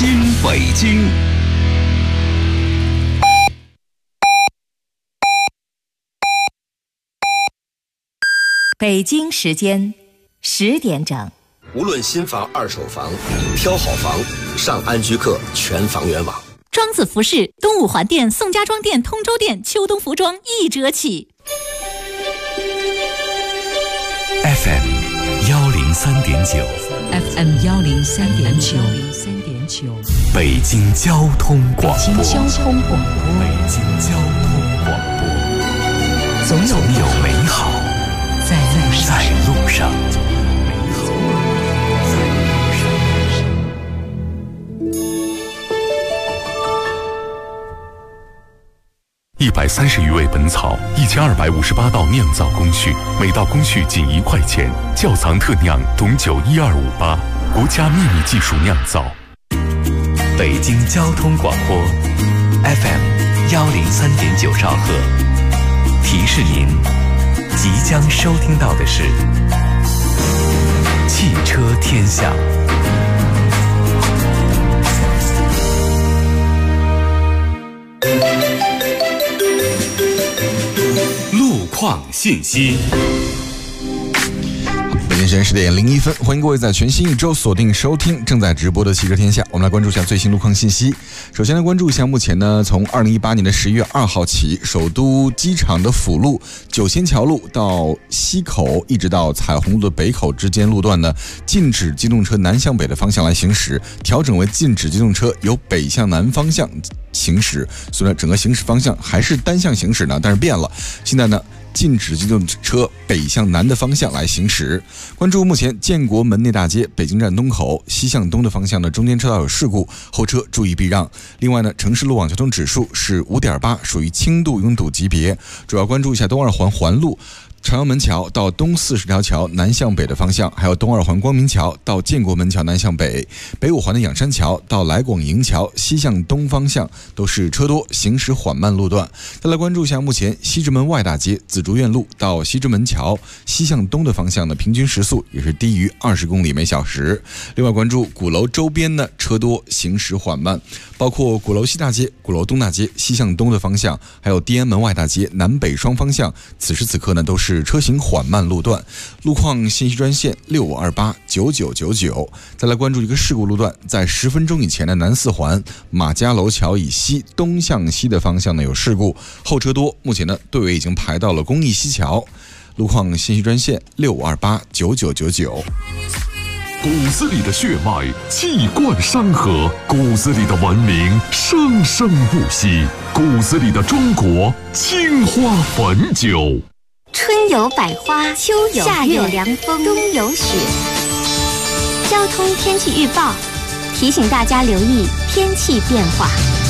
新北京。 北京时间10点整。 无论新房、二手房，挑好房，上安居客全房源网。 庄子服饰、东五环店、宋家庄店、通州店秋冬服装1折起。 FM 103.9 FM 103.9 北京交通广播。 北京交通广播，总有美好在路上。 130余味本草，1258道酿造工序，每道工序仅1块钱。窖藏特酿董酒12588，国家秘密技术酿造。 北京交通广播 FM 103.9兆赫，提示您即将收听到的是汽车天下。路况信息。 北京时间10点01分，欢迎各位在全新一周锁定收听正在直播的汽车天下。我们来关注一下最新路况信息。首先来关注一下，目前呢，从2018年的11月2号起，首都机场的辅路、九仙桥路到西口，一直到彩虹路的北口之间路段呢，禁止机动车南向北的方向来行驶，调整为禁止机动车由北向南方向行驶。所以呢，整个行驶方向还是单向行驶呢，但是变了。现在呢，禁止机动车北向南的方向来行驶。关注目前建国门内大街北京站东口西向东的方向的中间车道有事故，后车注意避让。另外呢，城市路网交通指数是5.8，属于轻度拥堵级别。主要关注一下东二环环路朝阳门桥到东40条桥南向北的方向，还有东二环光明桥到建国门桥南向北，北五环的仰山桥到来广营桥西向东方向都是车多，行驶缓慢路段。再来关注一下，目前西直门外大街紫竹院路到西直门桥西向东的方向呢，平均时速也是低于20公里每小时。另外关注鼓楼周边呢，车多，行驶缓慢，包括鼓楼西大街、鼓楼东大街西向东的方向，还有地安门外大街南北双方向，此时此刻呢都是车行缓慢路段。路况信息专线65289999。再来关注一个事故路段，在10分钟以前的南4环马家楼桥以西东向西的方向呢有事故，后车多，目前呢队尾已经排到了公益西桥。路况信息专线65289999。 骨子里的血脉气贯山河，骨子里的文明生生不息，骨子里的中国青花汾酒。 春有百花，秋有夏有凉风，冬有雪。交通天气预报提醒大家留意天气变化。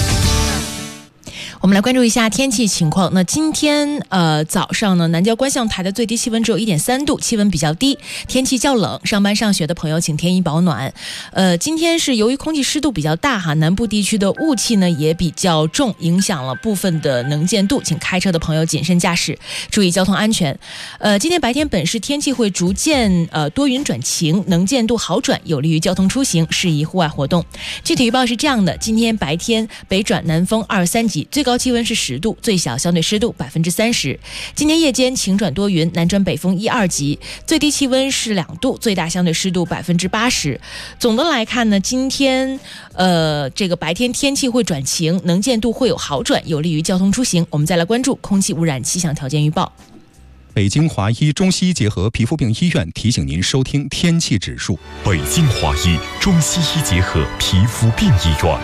我们来关注一下天气情况。那今天早上呢，南郊观象台的最低气温只有1.3度，气温比较低，天气较冷，上班上学的朋友请添衣保暖。今天是由于空气湿度比较大哈，南部地区的雾气呢也比较重，影响了部分的能见度，请开车的朋友谨慎驾驶，注意交通安全。今天白天本市天气会逐渐多云转晴，能见度好转，有利于交通出行，适宜户外活动。具体预报是这样的：今天白天北转南风23级，最高气温是10度，最小相对湿度30%。今天夜间晴转多云，南转北风1-2级，最低气温是2度，最大相对湿度80%。总的来看呢，今天这个白天天气会转晴，能见度会有好转，有利于交通出行。我们再来关注空气污染气象条件预报。 北京华医中西结合皮肤病医院提醒您收听天气指数。 北京华医中西医结合皮肤病医院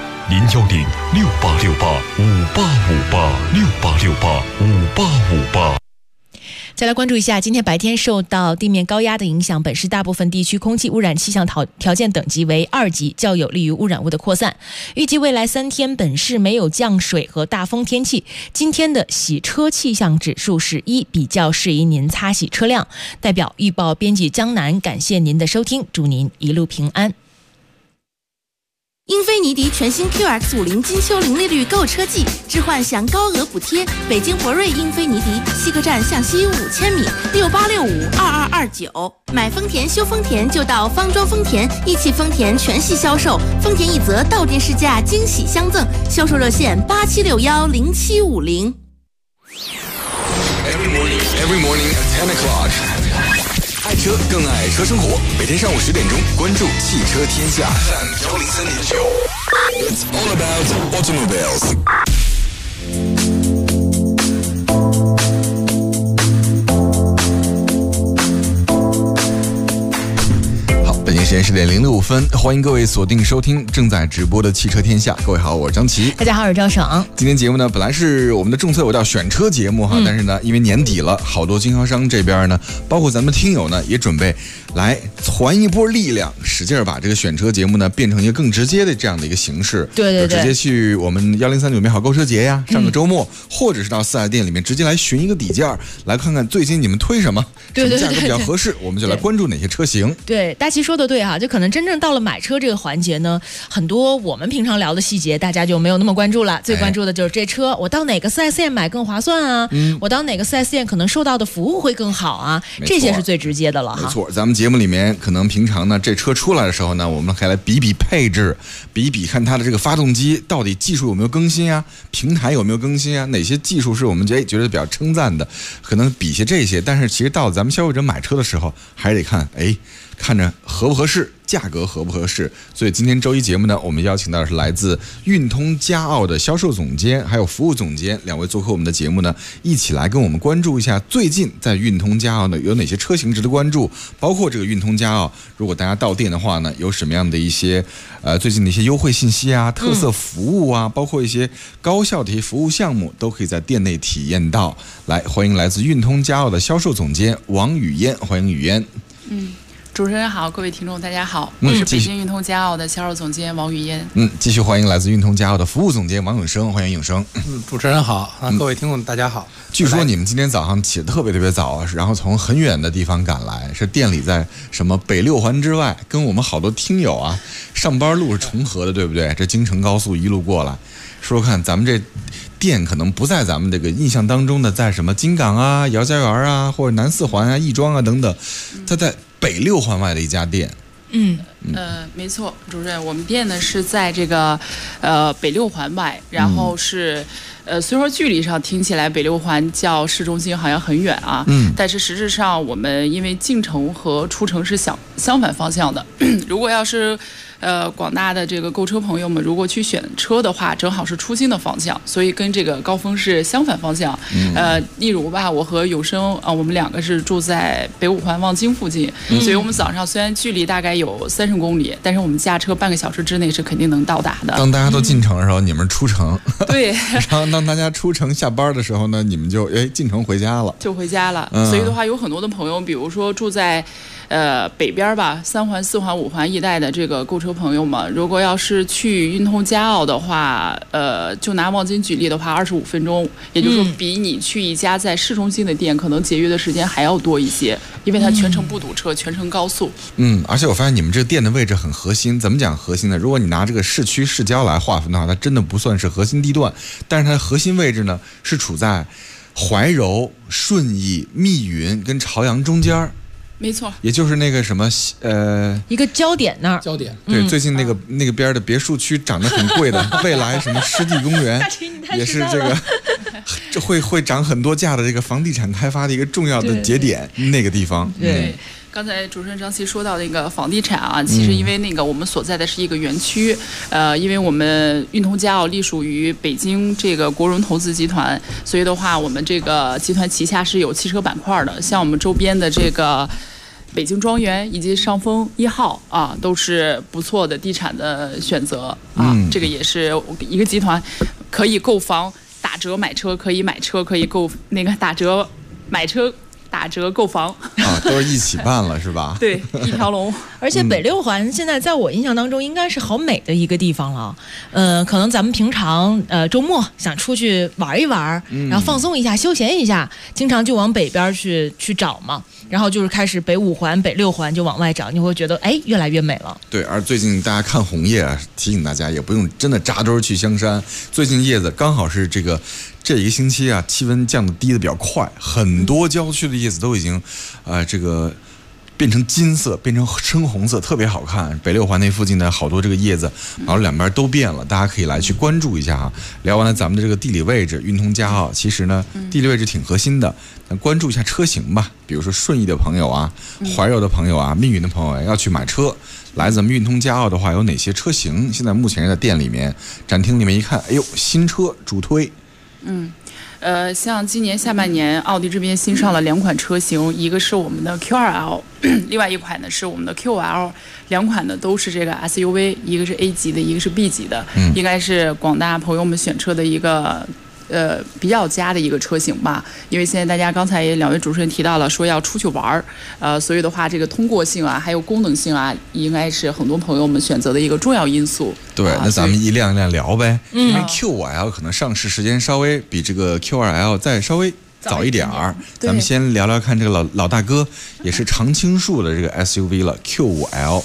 ，0106868585868685858。 再来关注一下，今天白天受到地面高压的影响，本市大部分地区空气污染气象条件等级为2级，较有利于污染物的扩散。预计未来3天本市没有降水和大风天气。今天的洗车气象指数是1，比较适宜您擦洗车辆。代表预报编辑江南，感谢您的收听，祝您一路平安。 英菲尼迪全新 QX50金秋零利率购车季，置换享高额补贴。北京博瑞英菲尼迪西客站向西5000米，68652229。买丰田修丰田就到方庄丰田，一汽丰田全系销售，丰田一泽到店试驾惊喜相赠，销售热线87610750。 Every morning at 10 o'clock。爱车更爱车生活，每天上午10点钟，关注汽车天下 FM103.9。It's all about automobiles。北京时间10点05分，欢迎各位锁定收听正在直播的汽车天下。各位好，我是张琪。 大家好，我是赵爽。今天节目呢，本来是我们的众策有道选车节目哈，但是呢，因为年底了，好多经销商这边呢，包括咱们听友呢，也准备来传一波力量，使劲把这个选车节目呢，变成一个更直接的这样的一个形式。 对， 直接去我们1039美好购车节呀，上个周末，或者是到4S店里面直接来询一个底价，来看看最近你们推什么，什么价格比较合适，我们就来关注哪些车型。 对，大齐说的对哈，就可能真正到了买车这个环节呢，很多我们平常聊的细节，大家就没有那么关注了。最关注的就是这车，我到哪个 4S 店买更划算啊？我到哪个 4S 店可能受到的服务会更好啊？这些是最直接的了哈。 没错，咱们节目里面可能平常呢，这车出来的时候呢，我们还来比比配置，比比看它的这个发动机到底技术有没有更新啊，平台有没有更新啊，哪些技术是我们觉得比较称赞的，可能比些这些。但是其实到咱们消费者买车的时候，还是得看，看着合不合适，价格合不合适。所以今天周一节目呢，我们邀请到的是来自运通嘉奥的销售总监还有服务总监两位做客我们的节目呢，一起来跟我们关注一下最近在运通嘉奥呢有哪些车型值得关注，包括这个运通嘉奥，如果大家到店的话呢，有什么样的一些最近的一些优惠信息啊、特色服务啊，包括一些高效的一些服务项目，都可以在店内体验到。来，欢迎来自运通嘉奥的销售总监王语嫣，欢迎语嫣。 主持人好，各位听众大家好，我是北京运通嘉奥的销售总监王语嫣。 继续欢迎来自运通嘉奥的服务总监王永生，欢迎永生。 主持人好，各位听众大家好。 据说你们今天早上起得特别早，然后从很远的地方赶来，是店里在什么北6环之外，跟我们好多听友啊上班路是重合的，对不对？这京城高速一路过来，说看咱们这店可能不在咱们这个印象当中的，在什么金港啊、姚家园啊，或者南4环啊、亦庄啊等等，它在北6环外的一家店。 没错，主任，我们店呢是在这个北6环外，然后是虽说距离上听起来北6环较市中心好像很远啊，但是实质上我们因为进城和出城是相反方向的。如果要是广大的这个购车朋友们如果去选车的话，正好是出京的方向，所以跟这个高峰是相反方向。例如吧，我和永生我们两个是住在北5环望京附近，所以我们早上虽然距离大概有30公里，但是我们驾车半个小时之内是肯定能到达的。 当大家都进城的时候，你们出城。 对。 然后当大家出城下班的时候呢，你们就进城回家了。 就回家了。所以的话，有很多的朋友，比如说住在北边吧，3环、4环、5环一带的这个购车朋友们，如果要是去运通嘉奥的话，就拿望京举例的话，25分钟，也就是说比你去一家在市中心的店可能节约的时间还要多一些，因为它全程不堵车，全程高速。 而且我发现你们这个店的位置很核心。怎么讲核心呢？如果你拿这个市区市郊来划分的话，它真的不算是核心地段，但是它的核心位置呢是处在怀柔、顺义、密云跟朝阳中间。 没错， 也就是那个什么一个焦点那儿。 焦点， 对，最近那个边的别墅区涨得很贵的未来什么湿地公园，也是这个这会涨很多价的这个房地产开发的一个重要的节点，那个地方。 对。刚才主持人张琪说到那个房地产啊，其实因为那个我们所在的是一个园区，因为我们运通嘉奥隶属于北京这个国荣投资集团，所以的话，我们这个集团旗下是有汽车板块的，像我们周边的这个北京庄园以及上丰1号啊，都是不错的地产的选择啊。这个也是一个集团，可以购房打折买车，可以买车可以购那个打折买车。 打折购房啊，都是一起办了是吧？ 对，一条龙。 而且北六环现在在我印象当中应该是好美的一个地方了。可能咱们平常周末想出去玩一玩，然后放松一下、休闲一下，经常就往北边去找嘛。然后就是开始北五环、北六环就往外找，你会觉得越来越美了。 对，而最近大家看红叶啊，提醒大家也不用真的扎堆去香山。最近叶子刚好是这一个星期啊，气温降得低的比较快，很多郊区的叶子都已经变成金色，变成深红色，特别好看。北六环那附近的好多这个叶子，然后两边都变了，大家可以来去关注一下啊。聊完了咱们的这个地理位置，运通嘉奥，其实呢，地理位置挺核心的。那关注一下车型吧，比如说顺义的朋友啊，怀柔的朋友啊，密云的朋友要去买车，来咱们运通嘉奥的话，有哪些车型？现在目前在店里面、展厅里面一看，新车主推。 像今年下半年，奥迪这边新上了2款车型，一个是我们的 Q2L， 另外一款呢是我们的 QL， 2款呢都是这个 SUV， 一个是 A 级的，一个是 B 级的，应该是广大朋友们选车的一个比较佳的一个车型吧。因为现在大家刚才也2位主持人提到了说要出去玩所以的话这个通过性啊还有功能性啊应该是很多朋友们选择的一个重要因素。 对，那咱们一辆一辆聊呗。因为 Q5L 可能上市时间稍微比这个 Q2L 再稍微早一点儿，咱们先聊聊看这个老大哥也是常青树的这个 SUV 了 Q5L。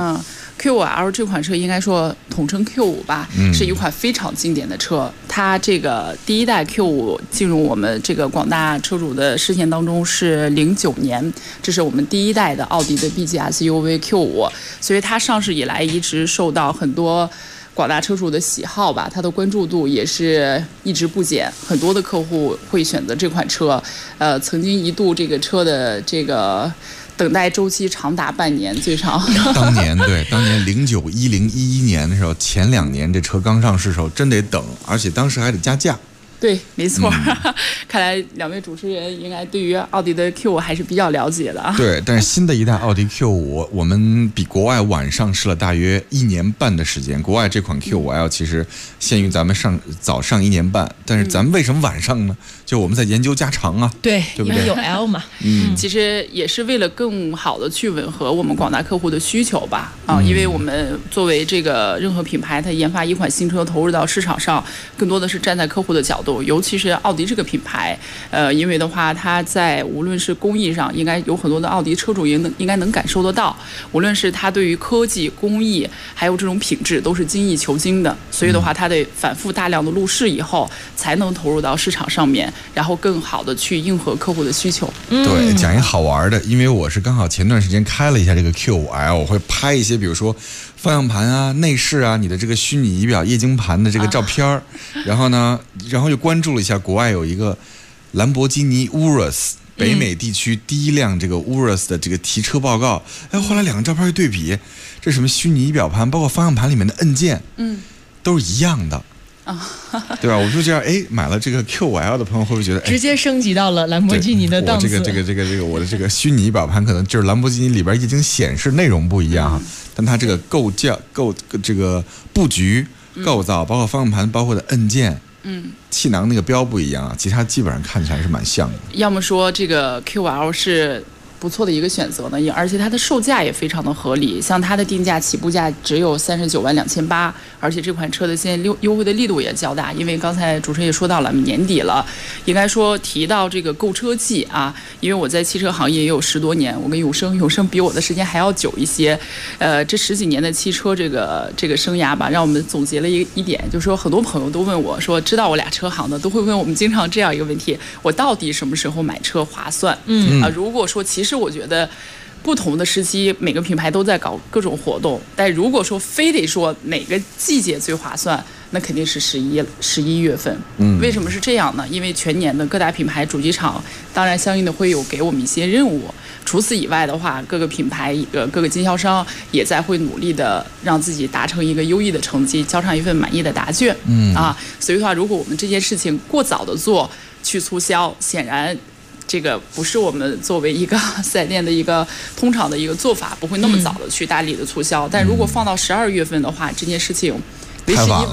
Q5L 这款车应该说统称 Q5 吧，是一款非常经典的车。它这个第一代 Q5 进入我们这个广大车主的视线当中是09年，这是我们第一代的奥迪的 B 级 SUV Q5，所以它上市以来一直受到很多广大车主的喜好吧，它的关注度也是一直不减，很多的客户会选择这款车。曾经一度这个车的这个等待周期长达半年，最长。 当年09、10、11年的时候，前2年这车刚上市的时候真得等，而且当时还得加价。 对，没错。看来2位主持人应该对于奥迪的 Q5 还是比较了解的啊。 对，但是新的一代奥迪 Q5，我们比国外晚上市了大约1年半的时间。国外这款 Q5L 其实限于咱们早上1年半，但是咱们为什么晚上呢？就我们在研究加长啊， 对不对？ 因为有 L 嘛。 其实也是为了更好的去吻合我们广大客户的需求吧。因为我们作为这个任何品牌，它研发一款新车投入到市场上，更多的是站在客户的角度。尤其是奥迪这个品牌，因为的话，它在无论是工艺上，应该有很多的奥迪车主应该能感受得到，无论是它对于科技、工艺，还有这种品质，都是精益求精的。所以的话，它得反复大量的路试以后，才能投入到市场上面，然后更好的去应和客户的需求。 对，讲一好玩的，因为我是刚好前段时间开了一下这个 Q5L， 我会拍一些，比如说方向盘啊、内饰啊、你的这个虚拟仪表液晶盘的这个照片然后又关注了一下国外有一个兰博基尼 Urus 北美地区第一辆这个 Urus 的这个提车报告。后来2个照片一对比，这什么虚拟仪表盘，包括方向盘里面的按键，都是一样的。对吧？我就这样，买了这个 Q5L 的朋友会不会觉得， 直接升级到了兰博基尼的档次？ 我的这个虚拟仪表盘可能就是兰博基尼里边液晶显示内容不一样，但它这个这个布局、构造，包括方向盘，包括的按键，气囊那个标不一样，其他基本上看起来是蛮像的。 要么说这个 QL 是不错的一个选择呢，而且它的售价也非常的合理，像它的定价起步价只有39.28万，而且这款车的现在优惠的力度也较大，因为刚才主持人也说到了年底了，应该说提到这个购车季啊，因为我在汽车行业也有10多年，我跟永生比我的时间还要久一些，这10几年的汽车这个生涯吧，让我们总结了一点，就是说很多朋友都问我说，知道我俩车行的都会问我们经常这样一个问题，我到底什么时候买车划算？如果说其实我觉得不同的时期每个品牌都在搞各种活动，但如果说非得说哪个季节最划算，那肯定是11月份。为什么是这样呢？因为全年的各大品牌主机厂当然相应的会有给我们一些任务，除此以外的话，各个品牌各个经销商也在会努力的让自己达成一个优异的成绩，交上一份满意的答卷。所以的话，如果我们这件事情过早的做去促销，显然这个不是我们作为一个4S店的一个通常的一个做法，不会那么早的去大力的促销。但如果放到12月份的话，这件事情为时已晚。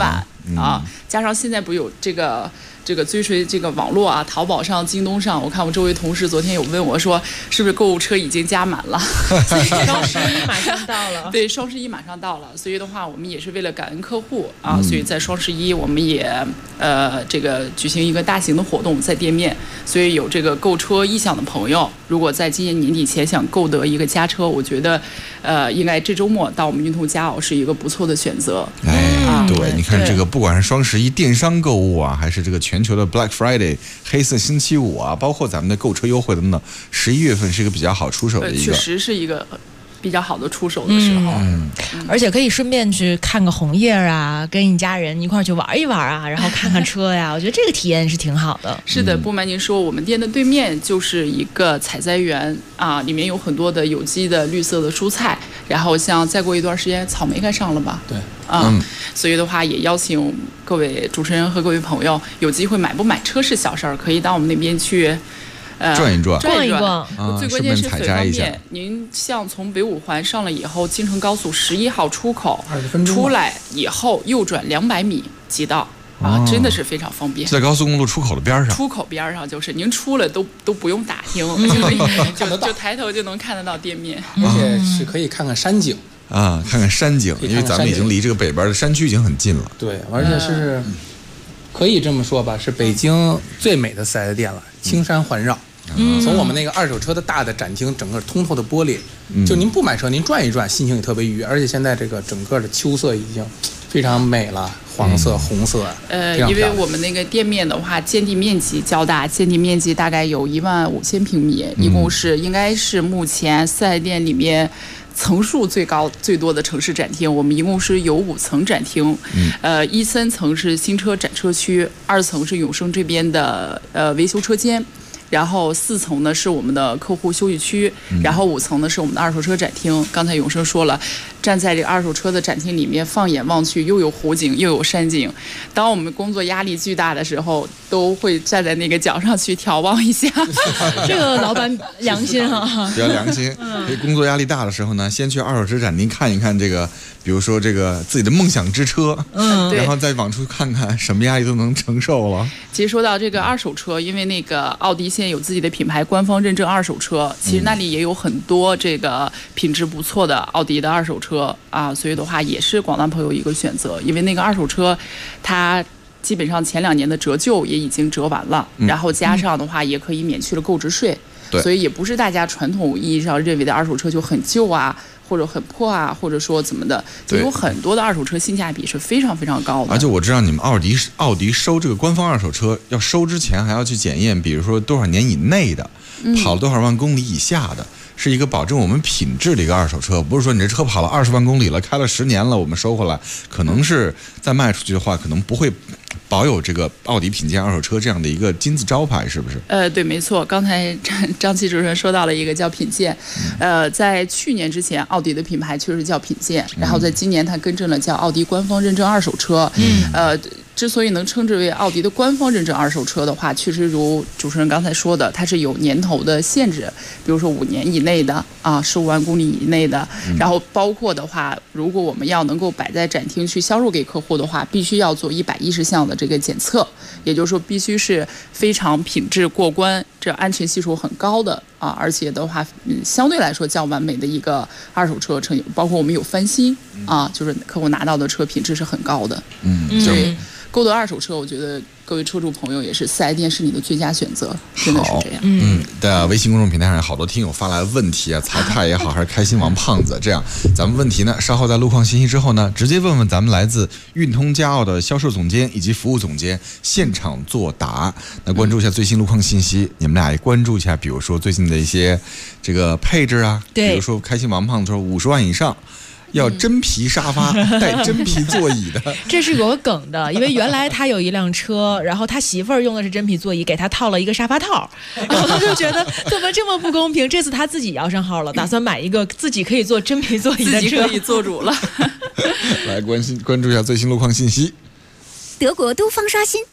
啊，加上现在不有这个追随这个网络啊，淘宝上、京东上，我看我周围同事昨天有问我说，是不是购物车已经加满了？ 双11马上到了， 对，双11马上到了，所以的话，我们也是为了感恩客户啊，所以在双11我们也这个举行一个大型的活动在店面，所以有这个购车意向的朋友，如果在今年年底前想购得一个家车，我觉得应该这周末到我们运通佳奥是一个不错的选择。 对，你看这个，不管是双11电商购物啊，还是这个全球的 Black Friday 黑色星期五啊，包括咱们的购车优惠等等，11月份是一个比较好出手的一个， 确实是一个比较好的出手的时候， 而且可以顺便去看个红叶啊，跟一家人一块儿去玩一玩啊，然后看看车呀，我觉得这个体验是挺好的。 是的，不瞒您说，我们店的对面就是一个采摘园啊，里面有很多的有机的绿色的蔬菜，然后像再过一段时间草莓该上了吧？ 对。 所以的话也邀请各位主持人和各位朋友，有机会买不买车是小事儿，可以到我们那边去转一转， 逛一逛。 最关键是很方便。您像从北五环上了以后，京承高速11号出口 20分钟出来以后，右转200米即到。真的是非常方便， 在高速公路出口的边上。 出口边上就是您出来都不用打听，就抬头就能看得到店面， 而且是可以看看山景啊，看看山景，因为咱们已经离这个北边的山区已经很近了。 对，而且是可以这么说吧，是北京最美的4S店了，青山环绕。从我们那个二手车的大的展厅，整个通透的玻璃，就您不买车，您转一转，心情也特别愉悦。而且现在这个整个的秋色已经非常美了，黄色、红色。 因为我们那个店面的话，建地面积较大，建地面积大概有15000平米，一共是应该是目前4S店里面层数最高最多的城市展厅。我们一共是有5层展厅，1、3层是新车展车区，2层是永生这边的维修车间。然后4层呢是我们的客户休息区，然后5层呢是我们的二手车展厅。刚才永生说了，站在这个二手车的展厅里面，放眼望去，又有湖景又有山景。当我们工作压力巨大的时候，都会站在那个角上去眺望一下。 这个老板良心啊， 比较良心。工作压力大的时候呢，先去二手车展厅看一看这个，比如说这个自己的梦想之车，然后再往出看看，什么压力都能承受了。 其实说到这个二手车，因为那个奥迪现在有自己的品牌官方认证二手车，其实那里也有很多这个品质不错的奥迪的二手车啊，所以的话也是广大朋友一个选择。因为那个二手车它基本上前2年的折旧也已经折完了，然后加上的话也可以免去了购置税，所以也不是大家传统意义上认为的二手车就很旧啊，或者很破啊，或者说怎么的，就有很多的二手车性价比是非常非常高的。 而且我知道你们奥迪收这个官方二手车，要收之前还要去检验，比如说多少年以内的，跑了多少万公里以下的，是一个保证我们品质的一个二手车，不是说你这车跑了20万公里了，开了10年了，我们收回来，可能是再卖出去的话，可能不会保有这个奥迪品鉴二手车这样的一个金字招牌，是不是？ 对，没错。刚才张琪主任说到了一个叫品鉴，在去年之前，奥迪的品牌确实叫品鉴，然后在今年它更正了叫奥迪官方认证二手车。之所以能称之为奥迪的官方认证二手车的话，确实如主持人刚才说的，它是有年头的限制，比如说5年以内的啊，15万公里以内的，然后包括的话，如果我们要能够摆在展厅去销售给客户的话，必须要做110项的这个检测，也就是说必须是非常品质过关，这安全系数很高的啊，而且的话，相对来说较完美的一个二手车成，包括我们有翻新啊，就是客户拿到的车品质是很高的，所以购得二手车，我觉得各位车主朋友也是4S店是你的最佳选择，真的是这样。 在微信公众平台上有好多听友发来问题啊，曹太也好，还是开心王胖子，这样咱们问题呢，稍后在路况信息之后呢，直接问问咱们来自运通佳奥的销售总监以及服务总监现场作答。那关注一下最新路况信息，你们俩也关注一下，比如说最近的一些这个配置啊，比如说开心王胖子说50万以上。要真皮沙发带真皮座椅的， 这是有个梗的，因为原来他有一辆车，然后他媳妇儿用的是真皮座椅，给他套了一个沙发套，然后他就觉得怎么这么不公平。这次他自己摇上号了，打算买一个自己可以坐真皮座椅的车， 自己可以做主了。 来关注一下最新路况信息。 德国都方刷新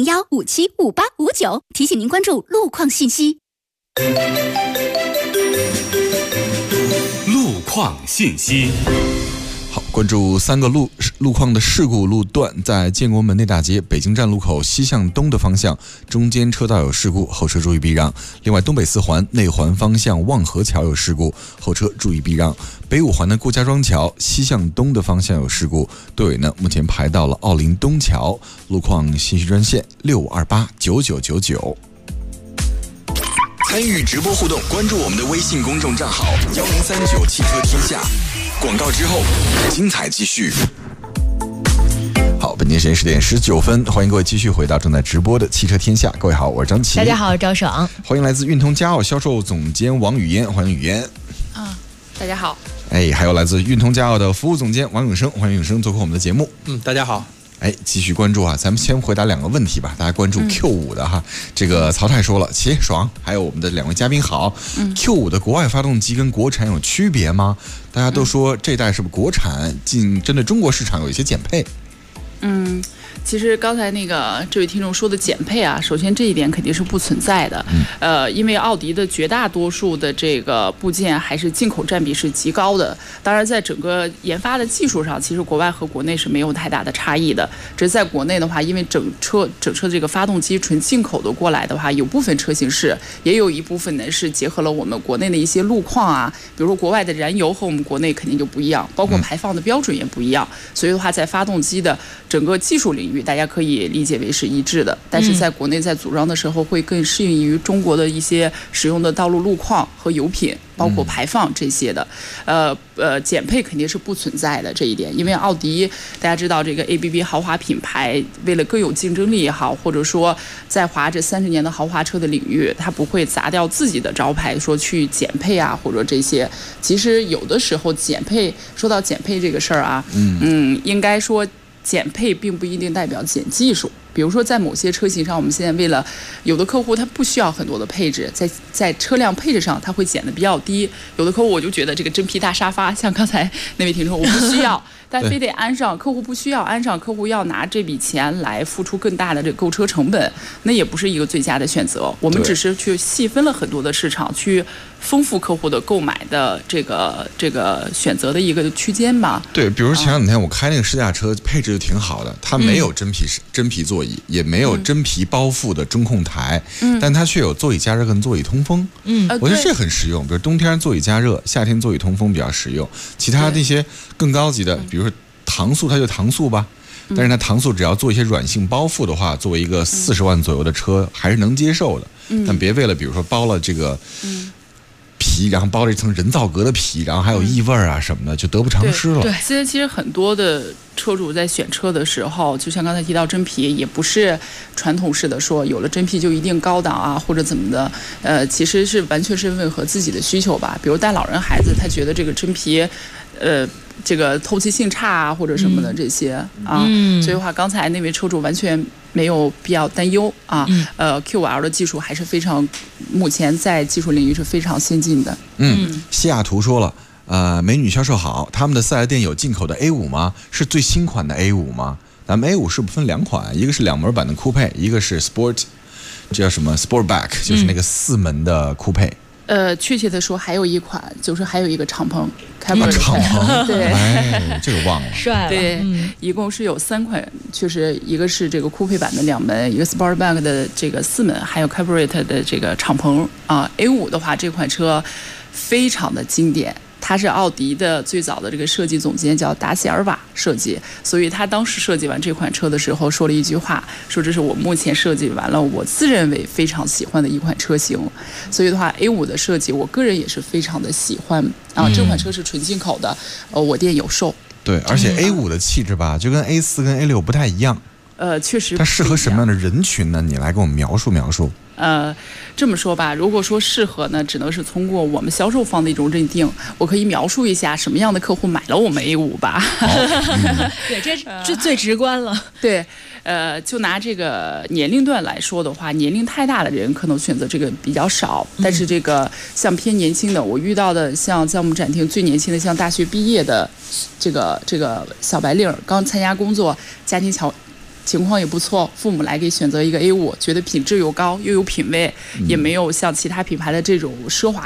4001575859，提醒您关注路况信息。 路况信息。 好，关注3个路况的事故路段，在建国门内大街北京站路口西向东的方向，中间车道有事故，后车注意避让。另外，东北4环内环方向望河桥有事故，后车注意避让。北5环的顾家庄桥西向东的方向有事故，队尾呢目前排到了奥林东桥。路况信息专线65289999。 参与直播互动，关注我们的微信公众账号1039汽车天下。广告之后，精彩继续。 好，本间时间10点19分，欢迎各位继续回到正在直播的汽车天下。各位好，我是张琪。 大家好，我是赵爽。 欢迎来自运通佳奥销售总监王语嫣，欢迎语嫣。 大家好。 还有来自运通佳奥的服务总监王永生，欢迎永生做客我们的节目。 大家好。 继续关注啊，咱们先回答2个问题吧。大家关注 Q5 的哈，这个曹太说了，齐爽，还有我们的2位嘉宾好。Q5 的国外发动机跟国产有区别吗？大家都说这代是不是国产针对中国市场有一些减配？ 其实刚才那个这位听众说的减配啊，首先这一点肯定是不存在的。因为奥迪的绝大多数的这个部件还是进口占比是极高的。当然，在整个研发的技术上，其实国外和国内是没有太大的差异的。只是在国内的话，因为整车这个发动机纯进口的过来的话，有部分车型是，也有一部分呢是结合了我们国内的一些路况啊，比如说国外的燃油和我们国内肯定就不一样，包括排放的标准也不一样。所以的话，在发动机的整个技术领域，大家可以理解为是一致的，但是在国内在组装的时候会更适应于中国的一些使用的道路路况和油品，包括排放这些的。减配肯定是不存在的这一点，因为奥迪大家知道这个 ABB 豪华品牌为了更有竞争力也好，或者说在华这30年的豪华车的领域，它不会砸掉自己的招牌说去减配啊或者这些。其实有的时候减配，说到减配这个事儿啊，应该说减配并不一定代表减技术。比如说在某些车型上，我们现在为了有的客户他不需要很多的配置，在车辆配置上他会减的比较低。有的客户我就觉得这个真皮大沙发，像刚才那位听众我不需要，但非得安上，客户不需要安上，客户要拿这笔钱来付出更大的这个购车成本，那也不是一个最佳的选择。我们只是去细分了很多的市场，去丰富客户的购买的这个选择的一个区间嘛。 对，比如前2天我开那个试驾车，配置就挺好的，它没有真皮座椅，也没有真皮包覆的中控台，但它却有座椅加热跟座椅通风。我觉得这很实用。比如冬天座椅加热，夏天座椅通风比较实用。其他那些更高级的，比如说搪塑，它就搪塑吧。但是它搪塑只要做一些软性包覆的话，作为一个40万左右的车还是能接受的。但别为了比如说包了这个皮，然后包了一层人造革的皮，然后还有异味啊什么的，就得不偿失了。 对，现在其实很多的车主在选车的时候，就像刚才提到真皮，也不是传统式的说有了真皮就一定高档啊或者怎么的，其实是完全是吻合自己的需求吧。比如带老人孩子，他觉得这个真皮，这个透气性差啊或者什么的这些啊，所以的话，刚才那位车主完全没有必要担忧啊。Q5L 的技术还是非常，目前在技术领域是非常先进的。 西雅图说了，美女销售好，他们的4S店有进口的 A5 吗？是最新款的 A5 吗？咱们 A5 是不是分2款？一个是2门版的酷配，一个是 Sport， 这叫什么 Sportback， 就是那个4门的酷配。 确切的说，还有一款，就是还有一个敞篷， 敞篷， 对， 这个忘了， 帅了。 对，一共是有3款，就是一个是这个酷配版的2门，一个 Sportback 的这个4门，还有 Cabriolet 的这个敞篷啊。A5 的话，这款车非常的经典。他是奥迪的最早的这个设计总监，叫达西尔瓦设计，所以他当时设计完这款车的时候说了一句话，说这是我目前设计完了我自认为非常喜欢的一款车型。所以的话 A5 的设计我个人也是非常的喜欢啊。这款车是纯进口的，我店有售。 对，而且 A5 的气质吧，就跟 A4 跟 A6 不太一样。 确实。 它适合什么样的人群呢？你来给我们描述描述。 这么说吧，如果说适合呢，只能是通过我们销售方的一种认定。我可以描述一下什么样的客户买了我们 A5 吧。 对，这最直观了。 对，就拿这个年龄段来说的话，年龄太大的人可能选择这个比较少，但是这个像偏年轻的，我遇到的像在我们展厅最年轻的，像大学毕业的这个小白领，刚参加工作，家庭情况也不错，父母来给选择一个 A5， 觉得品质又高又有品位，也没有像其他品牌的这种奢华感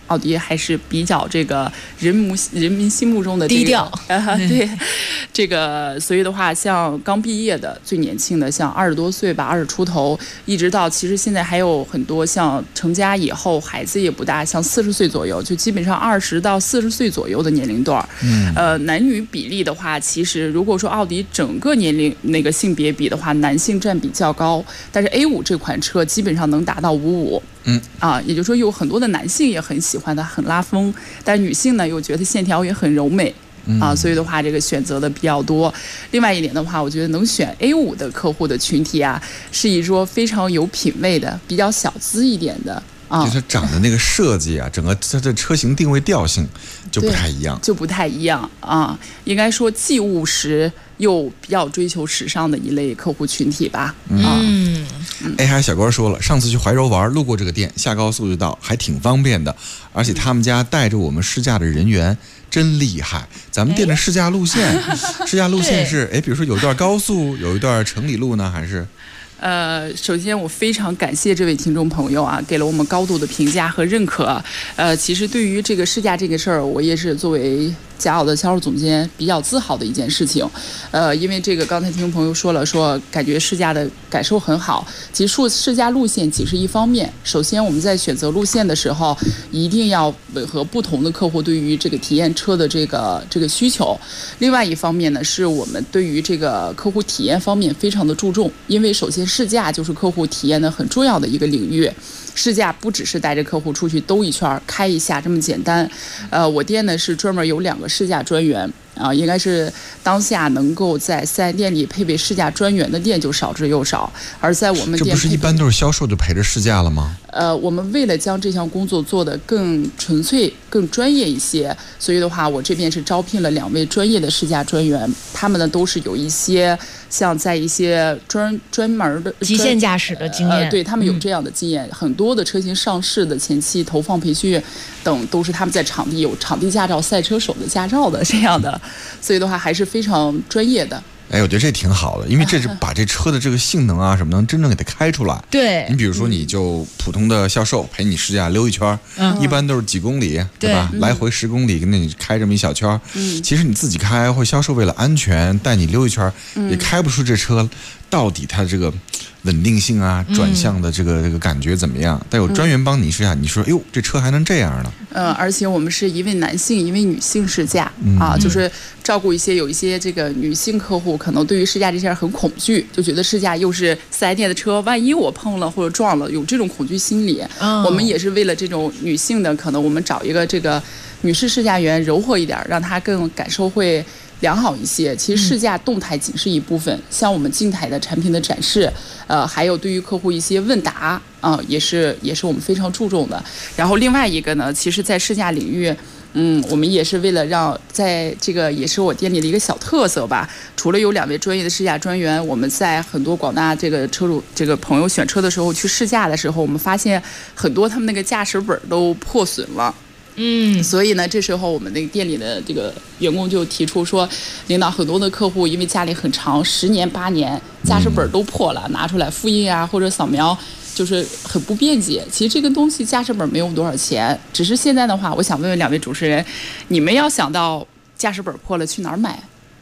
奥迪还是比较这个人民心目中的、 低调。 对，这个所以的话，像刚毕业的最年轻的，像20多岁吧，20出头，一直到其实现在还有很多像成家以后孩子也不大，像40岁左右，就基本上20到40岁左右的年龄段。男女比例的话，其实如果说奥迪整个年龄那个性别比的话，男性占比较高，但是 A5这款车基本上能达到55。也就是说有很多的男性也很喜欢它，很拉风，但女性呢又觉得线条也很柔美。所以的话，这个选择的比较多。另外一点的话，我觉得能选 A5的客户的群体啊，是一说非常有品位的，比较小资一点的。 就它长的那个设计啊，整个它的车型定位调性就不太一样， 应该说既务实又比较追求时尚的一类客户群体吧。 还小哥说了，上次去怀柔玩，路过这个店，下高速就到，还挺方便的。而且他们家带着我们试驾的人员真厉害。咱们店的试驾路线，是比如说有一段高速，有一段城里路呢，还是？ 首先我非常感谢这位听众朋友啊，给了我们高度的评价和认可。其实对于这个试驾这个事儿，我也是作为佳奥的销售总监比较自豪的一件事情。因为这个刚才听众朋友说了，说感觉试驾的感受很好。其实试驾路线只是一方面，首先我们在选择路线的时候，一定要吻合不同的客户对于这个体验车的这个需求。另外一方面呢，是我们对于这个客户体验方面非常的注重，因为首先试驾就是客户体验的很重要的一个领域。试驾不只是带着客户出去兜一圈开一下这么简单。我店呢是专门有2个试驾专员。应该是当下能够在4S店里配备试驾专员的店就少之又少，而在我们店这不是一般都是销售就陪着试驾了吗？ 我们为了将这项工作做得更纯粹、更专业一些，所以的话，我这边是招聘了2位专业的试驾专员，他们呢都是有一些像在一些专门的极限驾驶的经验， 对他们有这样的经验，很多的车型上市的前期投放培训等都是他们在场地有场地驾照、赛车手的驾照的这样的。所以的话还是非常专业的。 我觉得这挺好的，因为这是把这车的这个性能啊什么能真正给它开出来。 对， 你比如说你就普通的销售陪你试驾溜一圈，一般都是几公里，对吧？来回10公里，跟你开这么一小圈。其实你自己开或销售为了安全带你溜一圈，也开不出这车到底它这个稳定性啊、转向的这个感觉怎么样？但有专员帮你试驾，你说哟，这车还能这样呢？ 而且我们是一位男性、一位女性试驾就是照顾有一些这个女性客户，可能对于试驾这件很恐惧，就觉得试驾又是4S店的车，万一我碰了或者撞了，有这种恐惧心理。我们也是为了这种女性的，可能我们找一个这个女士试驾员柔和一点，让她更感受会良好一些。其实试驾动态仅是一部分，像我们静态的产品的展示，还有对于客户一些问答也是我们非常注重的。然后另外一个呢，其实在试驾领域，我们也是为了让在这个也是我店里的一个小特色吧。除了有2位专业的试驾专员，我们在很多广大这个车主这个朋友选车的时候去试驾的时候，我们发现很多他们那个驾驶本都破损了。所以呢，这时候我们那个店里的这个员工就提出说，领导很多的客户因为家里很长，10年8年，驾驶本都破了，拿出来复印啊或者扫描，就是很不便捷。其实这个东西驾驶本没有多少钱，只是现在的话，我想问问2位主持人，你们要想到驾驶本破了去哪儿买？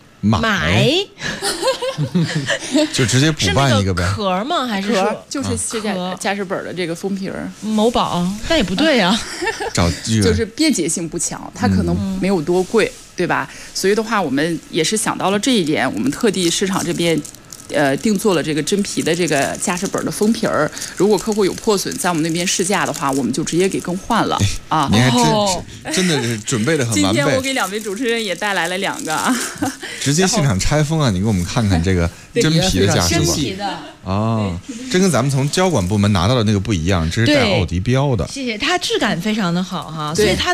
就直接补办一个呗。 是那个壳吗？还是说就是驾驶本的这个封皮儿？ 某宝，但也不对啊。 就是便捷性不强，它可能没有多贵，对吧？所以的话，我们也是想到了这一点，我们特地市场这边。定做了这个真皮的这个驾驶本的封皮儿，如果客户有破损，在我们那边试驾的话，我们就直接给更换了啊！ 你还真的是准备的很完备。 今天我给2位主持人也带来了2个啊， 直接现场拆封啊！你给我们看看这个真皮的驾驶本。 真皮的哦，这跟咱们从交管部门拿到的那个不一样，这是带奥迪标的。 谢谢，它质感非常的好哈，所以它的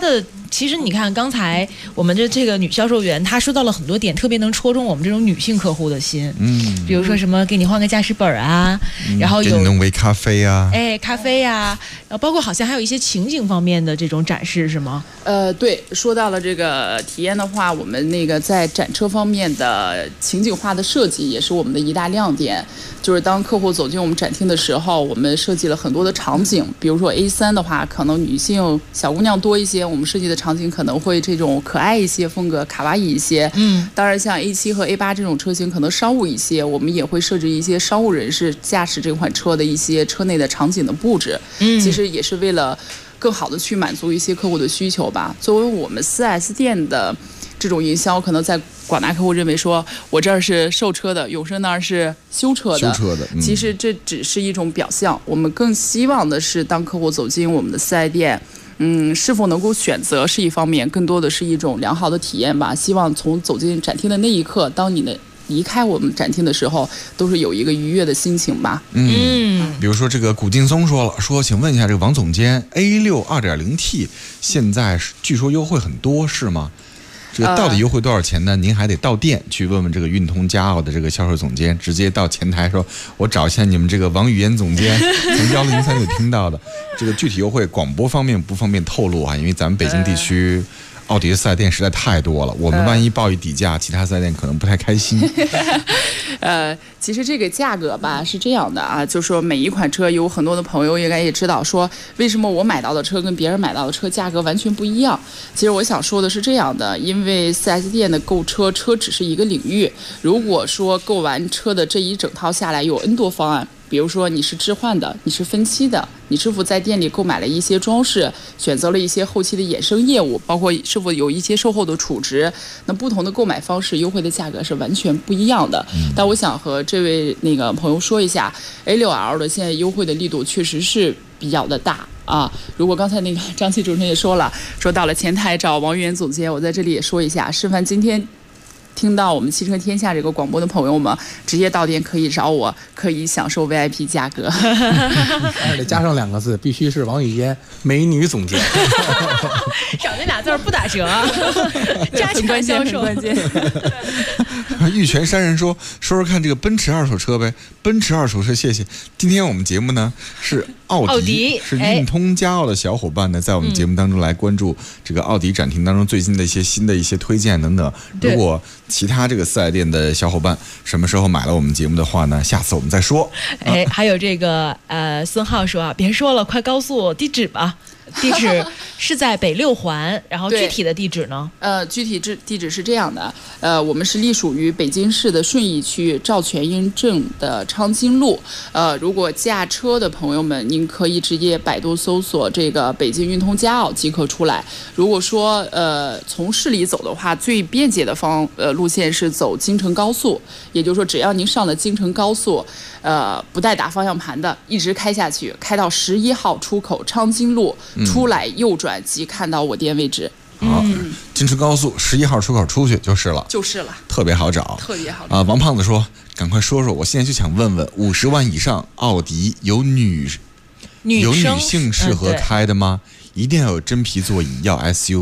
其实你看，刚才我们的这个女销售员，她说到了很多点，特别能戳中我们这种女性客户的心。比如说什么给你换个驾驶本啊，然后有给你弄杯咖啡啊， 咖啡啊，然后包括好像还有一些情景方面的这种展示，是吗？ 对，说到了这个体验的话，我们那个在展车方面的情景化的设计也是我们的一大亮点。就是当客户走进我们展厅的时候，我们设计了很多的场景，比如说 A3 的话，可能女性小姑娘多一些，我们设计的场景可能会这种可爱一些，风格卡哇伊一些。当然像 A7 和 A8 这种车型可能商务一些，我们也会设置一些商务人士驾驶这款车的一些车内的场景的布置。其实也是为了更好的去满足一些客户的需求吧。作为我们 4S 店的这种营销，可能在广大客户认为说，我这儿是售车的，永生那儿是修车的。其实这只是一种表象，我们更希望的是，当客户走进我们的4S店，是否能够选择是一方面，更多的是一种良好的体验吧。希望从走进展厅的那一刻，当你离开我们展厅的时候，都是有一个愉悦的心情吧。 比如说这个古劲松说，请问一下这个王总监 ，A6 2.0T 现在据说优惠很多，是吗？这个到底优惠多少钱呢？您还得到店去问问这个运通嘉奥的这个销售总监，直接到前台说，我找一下你们这个王语嫣总监，从103有听到的这个具体优惠，广播方面不方便透露啊，因为咱们北京地区奥迪的4S店实在太多了，我们万一报一底价，其他4S店可能不太开心。 其实这个价格吧是这样的啊，就说每一款车有很多的朋友应该也知道，说为什么我买到的车跟别人买到的车价格完全不一样。其实我想说的是这样的，因为 4S 店的购车只是一个领域，如果说购完车的这一整套下来有 N 多方案，比如说你是置换的，你是分期的，你是否在店里购买了一些装饰，选择了一些后期的衍生业务，包括是否有一些售后的储值，那不同的购买方式优惠的价格是完全不一样的。但我想和这位那个朋友说一下， A6L 的现在优惠的力度确实是比较的大啊。如果刚才那个张琪主持人也说了，说到了前台找王语嫣总监，我在这里也说一下，示范今天听到我们汽车天下这个广播的朋友们，直接到店可以找我，可以享受 VIP 价格。 但是得加上2个字，必须是王语嫣美女总监。 少那俩字不打折，加强销售。 很关键。 玉泉山人说看这个奔驰二手车呗，奔驰二手车谢谢。今天我们节目呢是奥迪是运通嘉奥的小伙伴呢，在我们节目当中来关注这个奥迪展厅当中最近的一些新的一些推荐等等。如果其他这个4S店的小伙伴什么时候买了我们节目的话呢，下次我们再说。 还有这个孙浩说啊，别说了，快告诉我地址吧。地址是在北6环，然后具体的地址呢？ 具体地址是这样的，我们是隶属于北京市的顺义区赵全英镇的昌金路。如果驾车的朋友们，您可以直接百度搜索这个北京运通嘉奥即可出来。如果说从市里走的话，最便捷的路线是走京承高速，也就是说，只要您上了京承高速，不带打方向盘的，一直开下去，开到11号出口昌金路。出来右转即看到我店位置。 京承高速11号出口出去就是了，特别好找，啊！王胖子说，赶快说，我现在就想问问，50万以上奥迪有女性适合开的吗？一定要有真皮座椅，要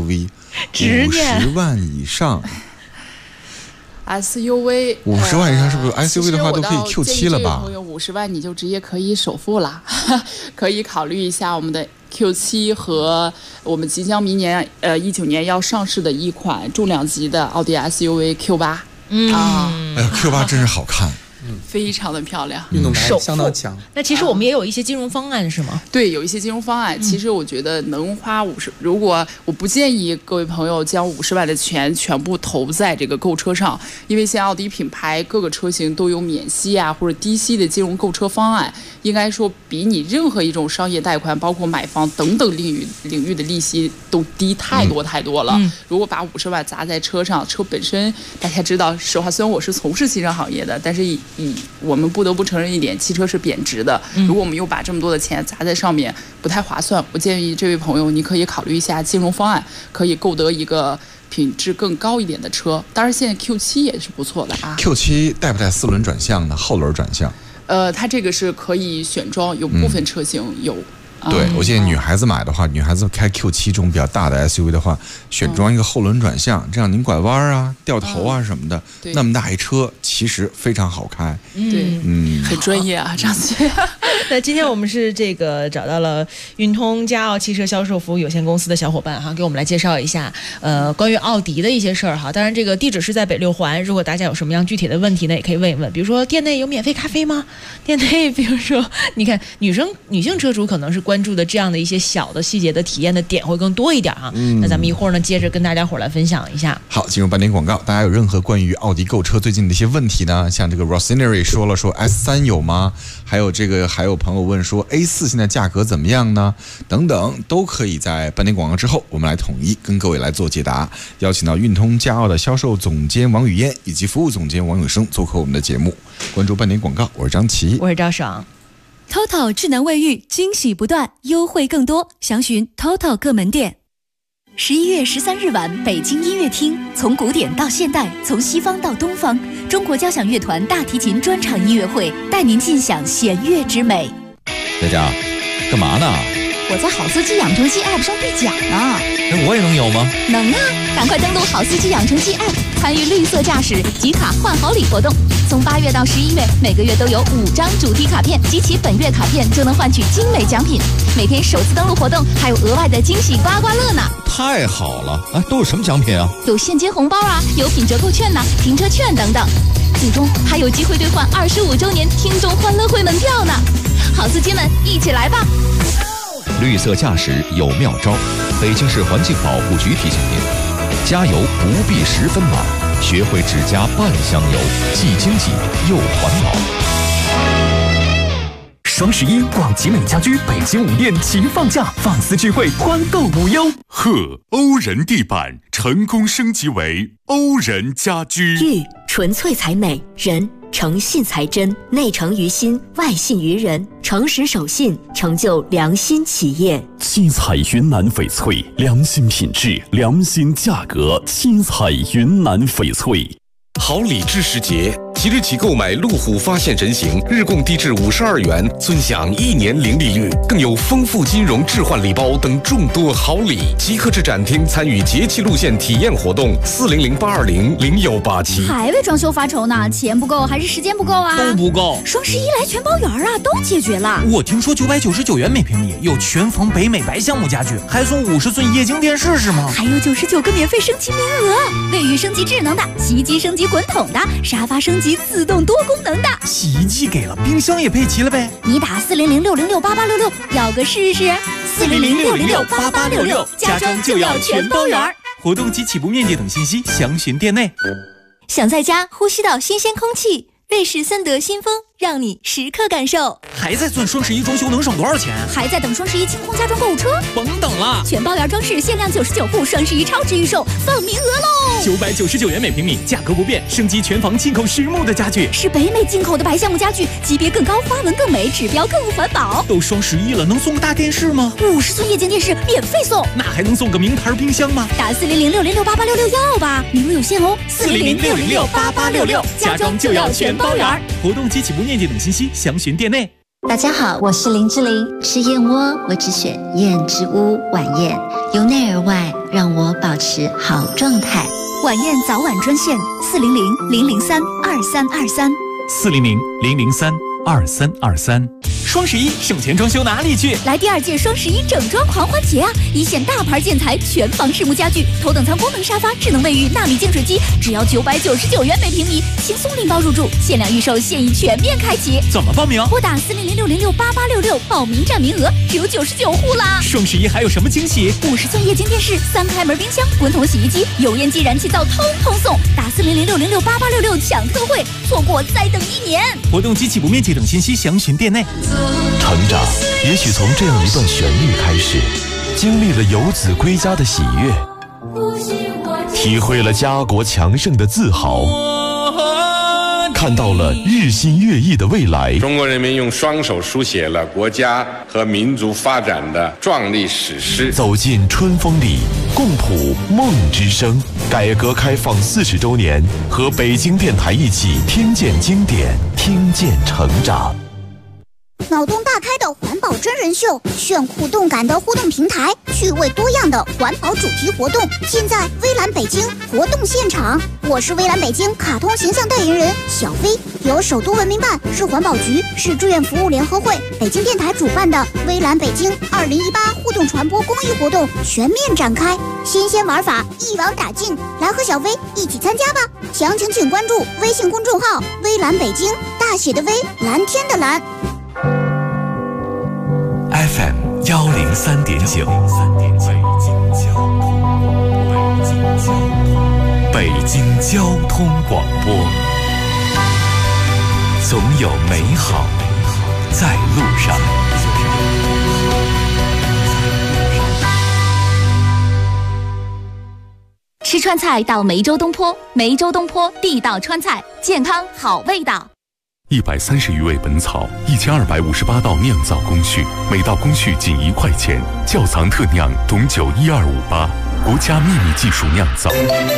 SUV。50万以上。 SUV 50万以上是不是 SUV 的话都可以 Q7 了吧？ 朋友50万你就直接可以首付了，可以考虑一下我们的 Q7 和我们即将明年19年要上市的一款重量级的奥迪 SUV Q8。 Q8 真是好看。 非常的漂亮， 运动感相当强。 那其实我们也有一些金融方案是吗？ 对，有一些金融方案。其实我觉得能花如果我不建议各位朋友将50万的钱全部投在这个购车上，因为现在奥迪品牌各个车型都有免息啊或者低息的金融购车方案，应该说比你任何一种商业贷款，包括买房等等领域的利息都低太多了。如果把50万砸在车上，车本身大家知道，实话，虽然我是从事汽车行业的，但是我们不得不承认一点，汽车是贬值的。如果我们又把这么多的钱砸在上面，不太划算。我建议这位朋友，你可以考虑一下金融方案，可以购得一个品质更高一点的车。当然，现在 Q7 也是不错的啊。 Q7 带不带4轮转向呢？后轮转向？ 它这个是可以选装，有部分车型有对，我建议女孩子买的话，女孩子开 Q7这种比较大的 SUV 的话，选装一个后轮转向，这样您拐弯啊、掉头啊什么的，那么大一车其实非常好开。 对，很专业啊，张姐。 那今天我们是这个找到了运通嘉奥汽车销售服务有限公司的小伙伴哈，给我们来介绍一下关于奥迪的一些事儿哈。当然，这个地址是在北六环，如果大家有什么样具体的问题呢，也可以问一问。比如说店内有免费咖啡吗？店内比如说，你看女性车主可能是关注的这样的一些小的细节的体验的点会更多一点啊。那咱们一会儿呢，接着跟大家伙来分享一下。 好，进入半点广告，大家有任何关于奥迪购车最近的一些问题呢？像这个 Rosineri 说 S3 有吗？还有朋友问说 A4 现在价格怎么样呢？等等，都可以在半点广告之后，我们来统一跟各位来做解答。邀请到运通嘉奥的销售总监王语嫣以及服务总监王永生做客我们的节目。关注半点广告，我是张琪， 我是赵爽。 TOTO 智能卫浴，惊喜不断，优惠更多，详询 TOTO 各门店。11月13日晚，北京音乐厅，从古典到现代，从西方到东方，中国交响乐团大提琴专场音乐会，带您尽享弦乐之美。 佳佳，干嘛呢？ 我在好司机养成记 App 上兑奖呢。 那我也能有吗？ 能啊！赶快登录好司机养成记 App， 参与绿色驾驶集卡换好礼活动。从8月到11月，每个月都有5张主题卡片，集齐本月卡片就能换取精美奖品。每天首次登录活动还有额外的惊喜刮刮乐呢！ 太好了！啊，都有什么奖品啊？ 有现金红包啊，有品折扣券呐、停车券等等。最终还有机会兑换25周年听众欢乐会门票呢！好司机们，一起来吧！ 绿色驾驶有妙招，北京市环境保护局提醒您：加油不必10分满，学会只加半箱油，既经济又环保。 双11广集美家居北京5店齐放价，放肆聚会，欢购无忧。 贺欧仁地板成功升级为欧仁家居。 玉纯粹才美，人诚信才真，内诚于心，外信于人，诚实守信，成就良心企业。 七彩云南翡翠，良心品质，良心价格。七彩云南翡翠。 好礼智时节，即日起购买路虎发现人形，日供低至52元，尊享1年零利率，更有丰富金融置换礼包等众多好礼。即刻至展厅参与节气路线体验活动，400-820-0187。 还为装修发愁呢？钱不够还是时间不够啊？ 都不够。 双11来全包圆啊，都解决了。 我听说999元每平米有全缝北美白橡木家具，还送50寸液晶电视是吗？ 还有99个免费升级名额， 卫浴升级智能的，洗衣机升级滚筒的，沙发升级自动多功能的。 洗衣机给了，冰箱也配齐了呗。 你打400-606-8866，要个试试。400-606-8866， 家装就要全包圆。活动及起步面积等信息详询店内。 想在家呼吸到新鲜空气，瑞士森德新风让你时刻感受。 还在算双11装修能省多少钱？ 还在等双11清空家装购物车？ 甭等了， 全包圆装饰限量99户，双11超值预售，放名额喽 ！999元每平米，价格不变，升级全房进口实木的家具， 是北美进口的白橡木家具，级别更高，花纹更美，指标更环保。 都双11了，能送个大电视吗 ？50寸液晶电视免费送， 那还能送个名牌冰箱吗？ 打400-606-8866要吧，名额有限哦。 400-606-8866，家装就要全包圆。活动及起步面积等信息详询店内。 大家好，我是林志玲。吃燕窝，我只选燕之屋晚宴，由内而外让我保持好状态。 晚宴早晚专线400-003-2323。 400-003-2323。双11省钱装修哪里去？ 来第2届双11整装狂欢节啊！一线大牌建材，全房实木家具，头等舱功能沙发，智能卫浴，纳米净水机，只要999元每平米，轻松拎包入住，限量预售，现已全面开启。 怎么报名？ 拨打400-606-8866，报名占名额，只有99户啦！ 双11还有什么惊喜 ？50寸液晶电视，3开门冰箱，滚筒洗衣机，油烟机、燃气灶通通送。打400-606-8866抢特惠，错过再等1年。 活动及起步面积等信息详询店内。 成长也许从这样一段旋律开始，经历了游子归家的喜悦，体会了家国强盛的自豪，看到了日新月异的未来。 中国人民用双手书写了国家和民族发展的壮丽史诗。 走进春风里，共谱梦之声。改革开放40周年，和北京电台一起听见经典，听见成长。 脑洞大开的环保真人秀，炫酷动感的互动平台，趣味多样的环保主题活动，尽在微蓝北京活动现场。我是微蓝北京卡通形象代言人小飞，由首都文明办、市环保局、市志愿服务联合会、北京电台主办的微蓝北京2018互动传播公益活动全面展开，新鲜玩法一网打尽，来和小飞一起参加吧！详情请关注微信公众号“微蓝北京”，大写的微，蓝天的蓝。 FM 103.9，北京交通广播，总有美好在路上。 吃川菜到梅州东坡，梅州东坡地道川菜，健康好味道。 130余味本草，1258道酿造工序，每道工序仅1块钱。窖藏特酿董酒12588，国家秘密技术酿造。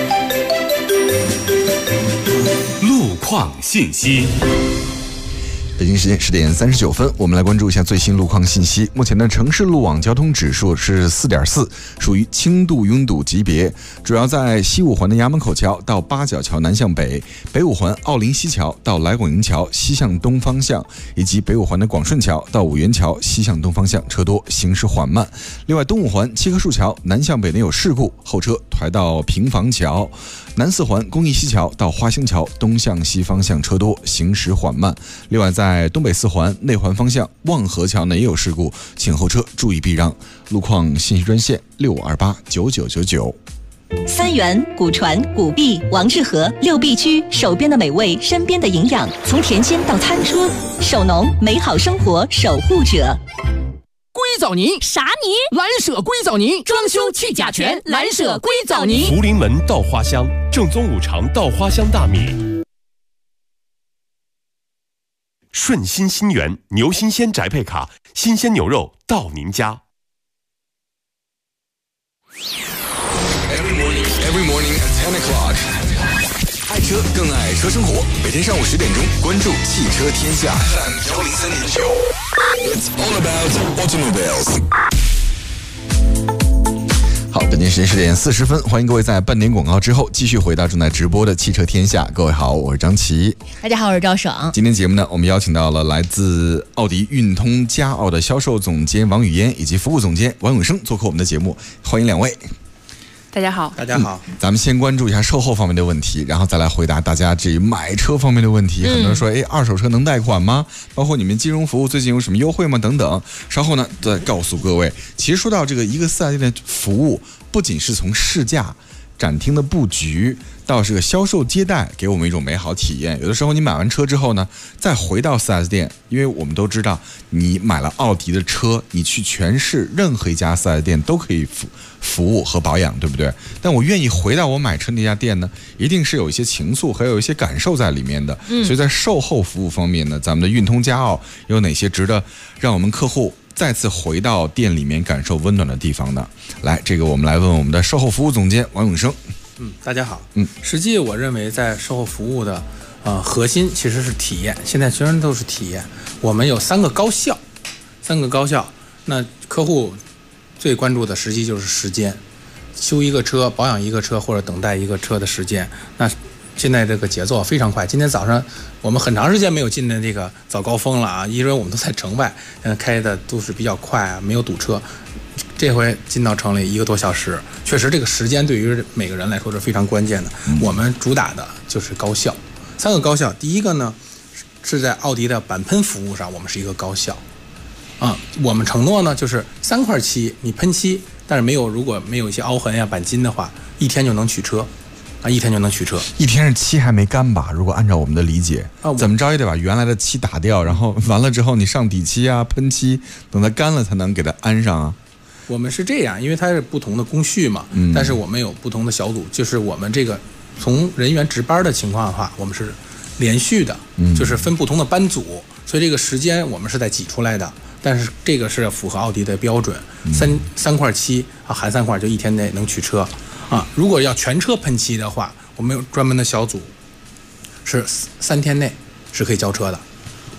路况信息。 北京时间10点39分，我们来关注一下最新路况信息。目前的城市路网交通指数是4.4，属于轻度拥堵级别，主要在西五环的衙门口桥到八角桥南向北，北五环奥林西桥到来广营桥西向东方向，以及北五环的广顺桥到五元桥西向东方向车多，行驶缓慢。另外，东五环七棵树桥南向北呢有事故，后车抬到平房桥。南四环公益西桥到花兴桥东向西方向车多，行驶缓慢。另外，在东北四环内环方向望河桥呢也有事故，请后车注意避让。路况信息专线65289999。 三元、古传、古碧、王致和6必居，手边的美味，身边的营养，从甜心到餐桌，手农美好生活守护者。 硅藻泥啥泥？蓝舍硅藻泥，装修去甲醛，蓝舍硅藻泥。 福临门稻花香，正宗五常稻花香大米。顺心新源牛新鲜宅配卡，新鲜牛肉到您家。 Every morning at 10 o'clock， 爱车更爱车生活。每天上午10点钟，关注汽车天下 FM 103.9。It's all about automobiles。 好，北京时间10点40分，欢迎各位在半点广告之后继续回到正在直播的汽车天下。各位好，我是张琪。 大家好，我是赵爽。 今天节目呢，我们邀请到了来自奥迪运通嘉奥的销售总监王语嫣以及服务总监王永生做客我们的节目，欢迎两位。 大家好， 大家好。 咱们先关注一下售后方面的问题，然后再来回答大家至于买车方面的问题。很多人说，二手车能贷款吗？包括你们金融服务最近有什么优惠吗？等等。稍后呢，再告诉各位。其实说到这个一个4S店的服务，不仅是从试驾、展厅的布局到这个销售接待，给我们一种美好体验。有的时候你买完车之后呢，再回到 4S 店，因为我们都知道，你买了奥迪的车，你去全市任何一家 4S 店都可以服务和保养，对不对？但我愿意回到我买车那家店呢，一定是有一些情愫，还有一些感受在里面的。所以在售后服务方面呢，咱们的运通嘉奥有哪些值得让我们客户再次回到店里面感受温暖的地方呢？来，这个我们来问我们的售后服务总监王永生。 大家好。实际我认为在售后服务的核心其实是体验，现在全人都是体验。我们有3个高效，那客户最关注的实际就是时间，修一个车、保养一个车或者等待一个车的时间。那现在这个节奏非常快，今天早上我们很长时间没有进的这个早高峰了啊，因为我们都在城外，开的都是比较快啊，没有堵车。这回进到城里1个多小时，确实这个时间对于每个人来说是非常关键的。我们主打的就是高效，3个高效。第一个呢，是在奥迪的钣喷服务上，我们是一个高效。我们承诺呢，就是3块漆你喷漆，但是如果没有一些凹痕呀、钣金的话，1天就能取车。1天就能取车 ，1天是漆还没干吧？如果按照我们的理解，怎么着也得把原来的漆打掉，然后完了之后你上底漆啊、喷漆，等它干了才能给它安上啊。 我们是这样，因为它是不同的工序嘛，但是我们有不同的小组，就是我们这个从人员值班的情况的话，我们是连续的，就是分不同的班组，所以这个时间我们是在挤出来的。但是这个是符合奥迪的标准，三块漆含3块就1天内能取车。如果要全车喷漆的话，我们有专门的小组，是3天内是可以交车的。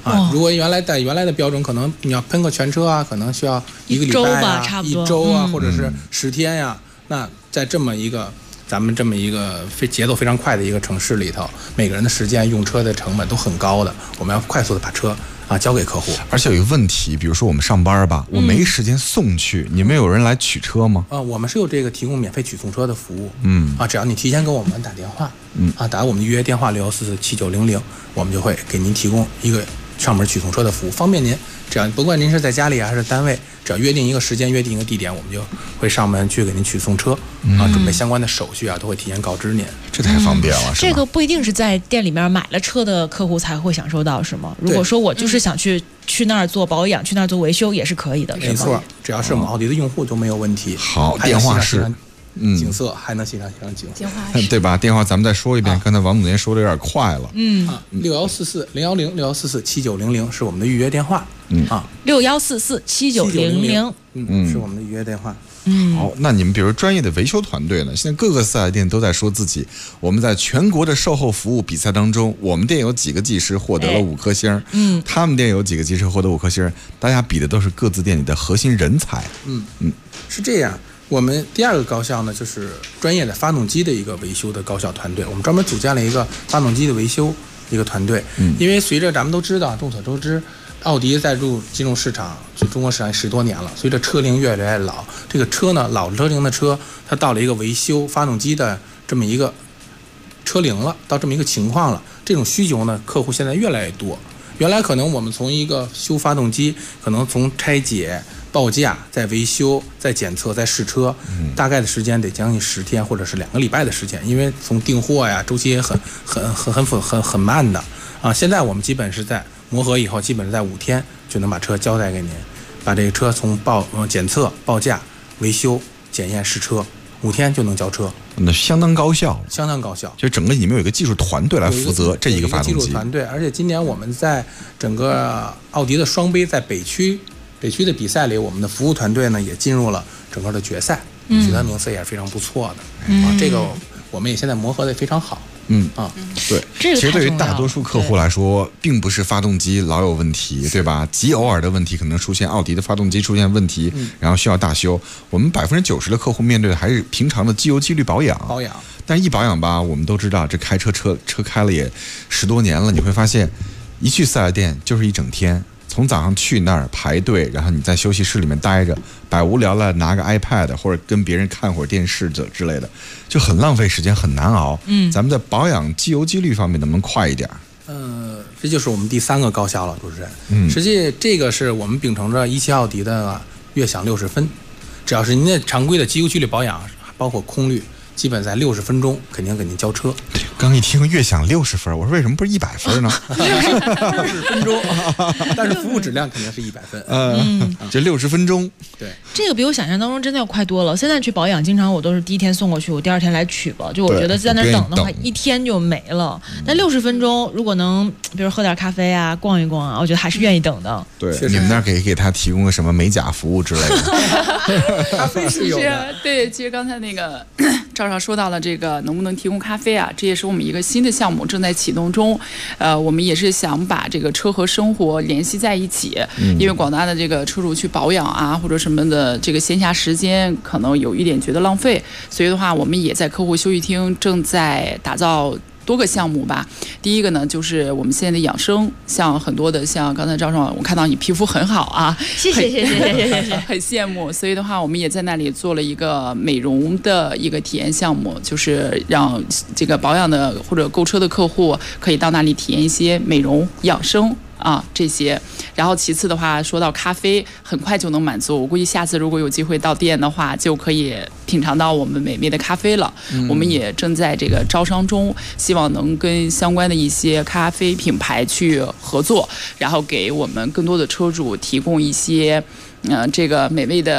如果原来的标准，可能你要喷个全车啊，可能需要1个礼拜啊，1周啊，或者是10天呀。那在咱们这么一个节奏非常快的一个城市里头，每个人的时间用车的成本都很高的，我们要快速的把车交给客户。 而且有一个问题，比如说我们上班吧，我没时间送去，你们有人来取车吗？ 我们是有这个提供免费取送车的服务。只要你提前给我们打电话，打我们的预约电话61447900，我们就会给您提供一个上门取送车的服务，方便您。只要不管您是在家里还是单位，只要约定一个时间、约定一个地点，我们就会上门去给您取送车准备相关的手续都会提前告知您。 这太方便了。 这个不一定是在店里面买了车的客户才会享受到，是吗？如果说我就是想去那儿做保养，去那儿做维修也是可以的， 没错，只要是我们奥迪的用户都没有问题。 好，电话是。 景色还能欣赏景色， 对吧？电话咱们再说一遍，刚才王总监说的有点快了。 6144-010-014-7900是我们的预约电话。 6144-7900， 是我们的预约电话。 好，那你们比如专业的维修团队呢？现在各个4S店都在说自己，我们在全国的售后服务比赛当中，我们店有几个技师获得了5颗星，他们店有几个技师获得5颗星，大家比的都是各自店里的核心人才。 是这样。我们第2个高校呢，就是专业的发动机的一个维修的高校团队。我们专门组建了一个发动机的维修一个团队。因为随着咱们都知道，众所周知，奥迪在进入市场，就中国市场10多年了。随着车龄越来越老，这个车呢，老车龄的车，它到了一个维修发动机的这么一个车龄了，到这么一个情况了。这种需求呢，客户现在越来越多。原来可能我们从一个修发动机，可能从拆解、报价、再维修、再检测、再试车，大概的时间得将近10天或者是2个礼拜的时间，因为从订货呀周期也很慢的现在我们基本是在磨合以后，基本是在5天就能把车交代给您，把这个车从检测、报价、维修、检验、试车，5天就能交车。 那相当高效， 相当高效。 就整个你们有一个技术团队来负责这一个发动机。 技术团队，而且今年我们在整个奥迪的双杯在北区的比赛里，我们的服务团队呢也进入了整个的决赛，取得名次也是非常不错的。这个我们也现在磨合的非常好。 对，其实对于大多数客户来说，并不是发动机老有问题，对吧？极偶尔的问题可能出现，奥迪的发动机出现问题，然后需要大修。我们90%的客户面对的还是平常的机油机滤保养。但一保养吧，我们都知道，这开车开了也10多年了，你会发现，一去4S店就是一整天。从早上去那儿排队，然后你在休息室里面待着，百无聊赖拿个 iPad 或者跟别人看会儿电视之类的，就很浪费时间，很难熬。咱们在保养机油机滤方面能不能快一点？ 这就是我们第3个高效了，主持人。实际这个是我们秉承着17奥迪的悦享60分，只要是您的常规的机油机滤保养，包括空滤，基本在60分钟肯定给您交车。 刚一听悦享60分，我说为什么不是100分呢 ？60分钟，但是服务质量肯定是100分。 这60分钟， 对， 这个比我想象当中真的要快多了。现在去保养，经常我都是第1天送过去，我第2天来取吧。就我觉得在那等的话，1天就没了。但60分钟，如果能，比如喝点咖啡啊，逛一逛啊，我觉得还是愿意等的。 对，你们那儿给他提供个什么美甲服务之类的？ 咖啡是有的。 对，其实刚才那个赵少说到了这个能不能提供咖啡啊，这也是我们一个新的项目正在启动中。我们也是想把这个车和生活联系在一起，因为广大的这个车主去保养啊或者什么的，这个闲暇时间可能有一点觉得浪费，所以的话，我们也在客户休息厅正在打造多个项目吧。第一个呢，就是我们现在的养生，像很多的，像刚才赵爽，我看到你皮肤很好啊， 谢谢， 很羡慕。所以的话，我们也在那里做了一个美容的一个体验项目，就是让这个保养的或者购车的客户可以到那里体验一些美容养生这些。然后其次的话，说到咖啡，很快就能满足。我估计下次如果有机会到店的话，就可以品尝到我们美味的咖啡了。我们也正在这个招商中，希望能跟相关的一些咖啡品牌去合作，然后给我们更多的车主提供一些这个美味的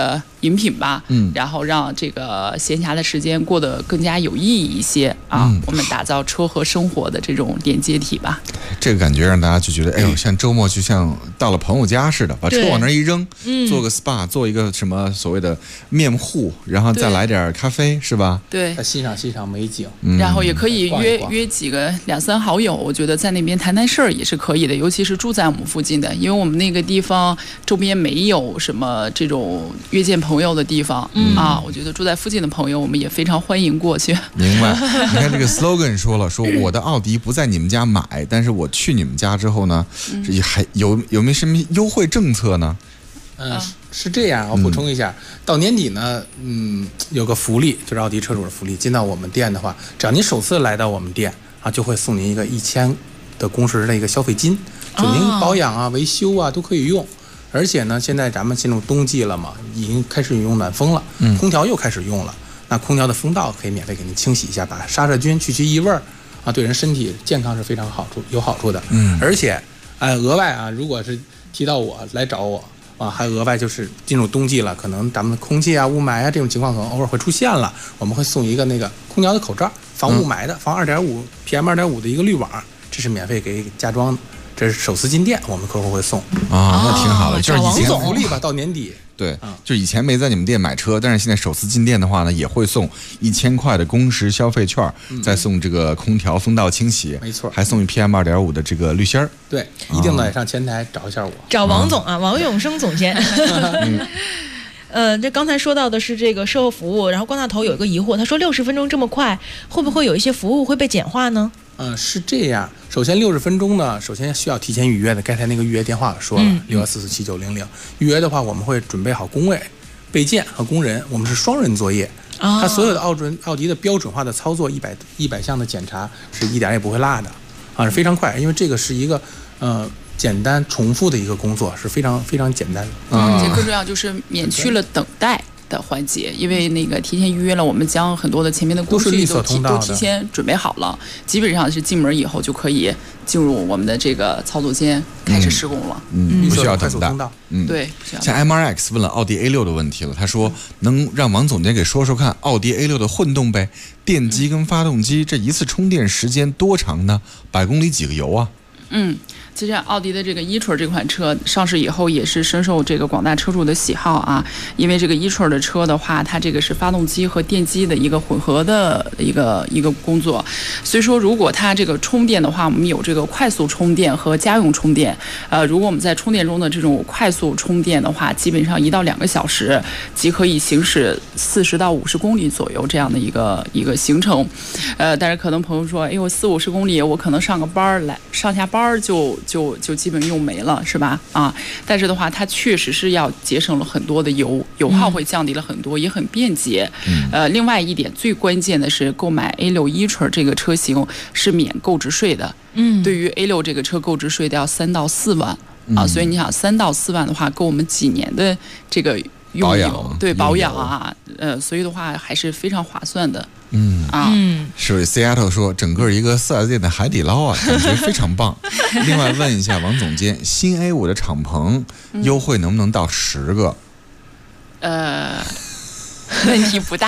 饮品吧，然后让这个闲暇的时间过得更加有意义一些啊。我们打造车和生活的这种连接体吧。 这个感觉让大家就觉得，哎呦，像周末就像到了朋友家似的，把车往那一扔，做个 SPA， 做一个什么所谓的面护，然后再来点咖啡，是吧？ 对， 再欣赏美景， 然后也可以约几个2、3好友，我觉得在那边谈事儿也是可以的，尤其是住在我们附近的，因为我们那个地方周边没有什么这种约见朋友的地方啊，我觉得住在附近的朋友，我们也非常欢迎过去。 明白？你看这个 slogan 说了，说我的奥迪不在你们家买，但是我去你们家之后呢，还有没有什么优惠政策呢？ 是这样，我补充一下，到年底呢，有个福利，就是奥迪车主的福利，进到我们店的话，只要您首次来到我们店啊，就会送您一个1000的工时的一个消费金，就您保养啊、维修啊都可以用。而且呢，现在咱们进入冬季了嘛，已经开始用暖风了，空调又开始用了，那空调的风道可以免费给您清洗一下，把杀杀菌、去异味啊，对人身体健康是非常有好处的。而且额外啊，如果是提到我来找我啊，还额外就是进入冬季了，可能咱们空气啊、雾霾啊这种情况可能偶尔会出现了，我们会送一个那个空调的口罩，防雾霾的，防2.5 PM 2.5的一个滤网，这是免费给加装的。这是首次进店，我们客户会送啊，那挺好的，就是以前福利吧，到年底。 对，就以前没在你们店买车，但是现在首次进店的话呢，也会送1000块的工时消费券，再送这个空调风道清洗， 没错， 还送一 PM 2.5的这个滤芯儿。 对，一定得上前台找一下我， 找王总啊，王永生总监。这刚才说到的是这个售后服务，然后关大头有一个疑惑，他说60分钟这么快，会不会有一些服务会被简化呢？ 是这样。首先60分钟呢，首先需要提前预约的。刚才那个预约电话说了，61447900。预约的话，我们会准备好工位、备件和工人，我们是双人作业。它所有的奥迪的标准化的操作100项的检查是一点也不会落的，是非常快。因为这个是一个简单重复的一个工作，是非常非常简单的。 而且更重要就是免去了等待的环节，因为那个提前预约了，我们将很多的前面的工序都提前准备好了，基本上是进门以后就可以进入我们的这个操作间开始施工了。 不需要等待。 对。 像 MRX 问了奥迪 A6 的问题了，他说能让王总监给说说看，奥迪 A6 的混动呗，电机跟发动机这一次充电时间多长呢？100公里几个油啊？ 其实奥迪的这个e-tron这款车上市以后，也是深受这个广大车主的喜好啊。因为这个e-tron的车的话，它这个是发动机和电机的一个混合的一个工作。所以说，如果它这个充电的话，我们有这个快速充电和家用充电。如果我们在充电中的这种快速充电的话，基本上1到2个小时即可以行驶40到50公里左右这样的一个行程。但是可能朋友说，哎呦，40-50公里，我可能上下班就基本用没了，是吧？但是的话，它确实是要节省了很多的油耗会降低了很多，也很便捷。另外一点最关键的是，购买 A6 e-tron 这个车型是免购置税的。对于 A6 这个车购置税的要3到4万所以你想3到4万的话，够我们几年的这个用油，对保养啊，所以的话还是非常划算的。 是 Seattle 说整个一个4S店的海底捞啊，感觉非常棒。另外问一下王总监，新 A5 的敞篷优惠能不能到10个？ 问题不大。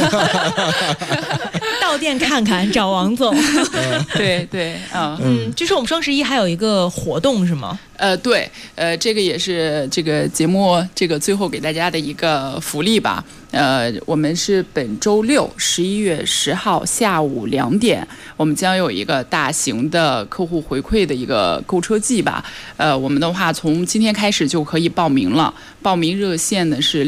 到店看看，找王总。 对， 据说我们双11还有一个活动是吗？ 对，这个也是这个节目这个最后给大家的一个福利吧。我们是本周六11月10号下午2点，我们将有一个大型的客户回馈的一个购车季吧。我们的话从今天开始就可以报名了，报名热线呢是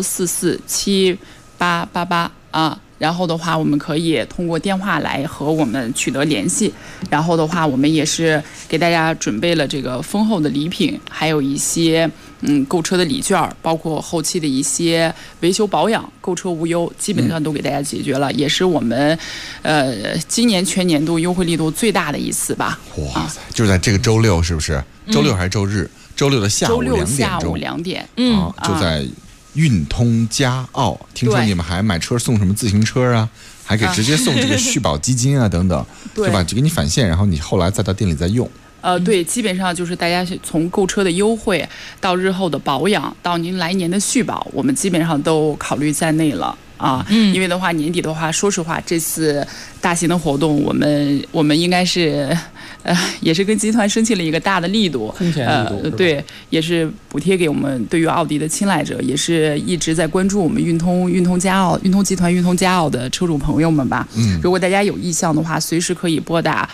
61447888然后的话，我们可以通过电话来和我们取得联系。然后的话，我们也是给大家准备了这个丰厚的礼品，还有一些购车的礼券，包括后期的一些维修保养，购车无忧，基本上都给大家解决了，也是我们今年全年度优惠力度最大的一次吧。 哇塞，就是在这个周六是不是？周六还是周日？周六的下午2点钟。周六下午2点。 就在运通嘉奥，听说你们还买车送什么自行车啊？还给直接送这个续保基金啊等等，对吧？就给你返现，然后你后来再到店里再用。 对，基本上就是大家从购车的优惠到日后的保养，到您来年的续保，我们基本上都考虑在内了。因为的话，年底的话，说实话，这次大型的活动，我们应该是，也是跟集团申请了一个大的力度，对，也是补贴给我们对于奥迪的青睐者，也是一直在关注我们运通集团运通嘉奥的车主朋友们吧。如果大家有意向的话，随时可以拨打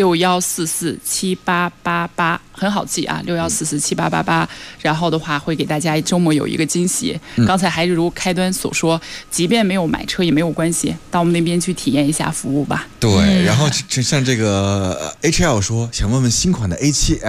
61447888，很好记啊，61447888，然后的话会给大家周末有一个惊喜。刚才还是如开端所说，即便没有买车也没有关系，到我们那边去体验一下服务吧。 对，然后像这个 HL 说想问问新款的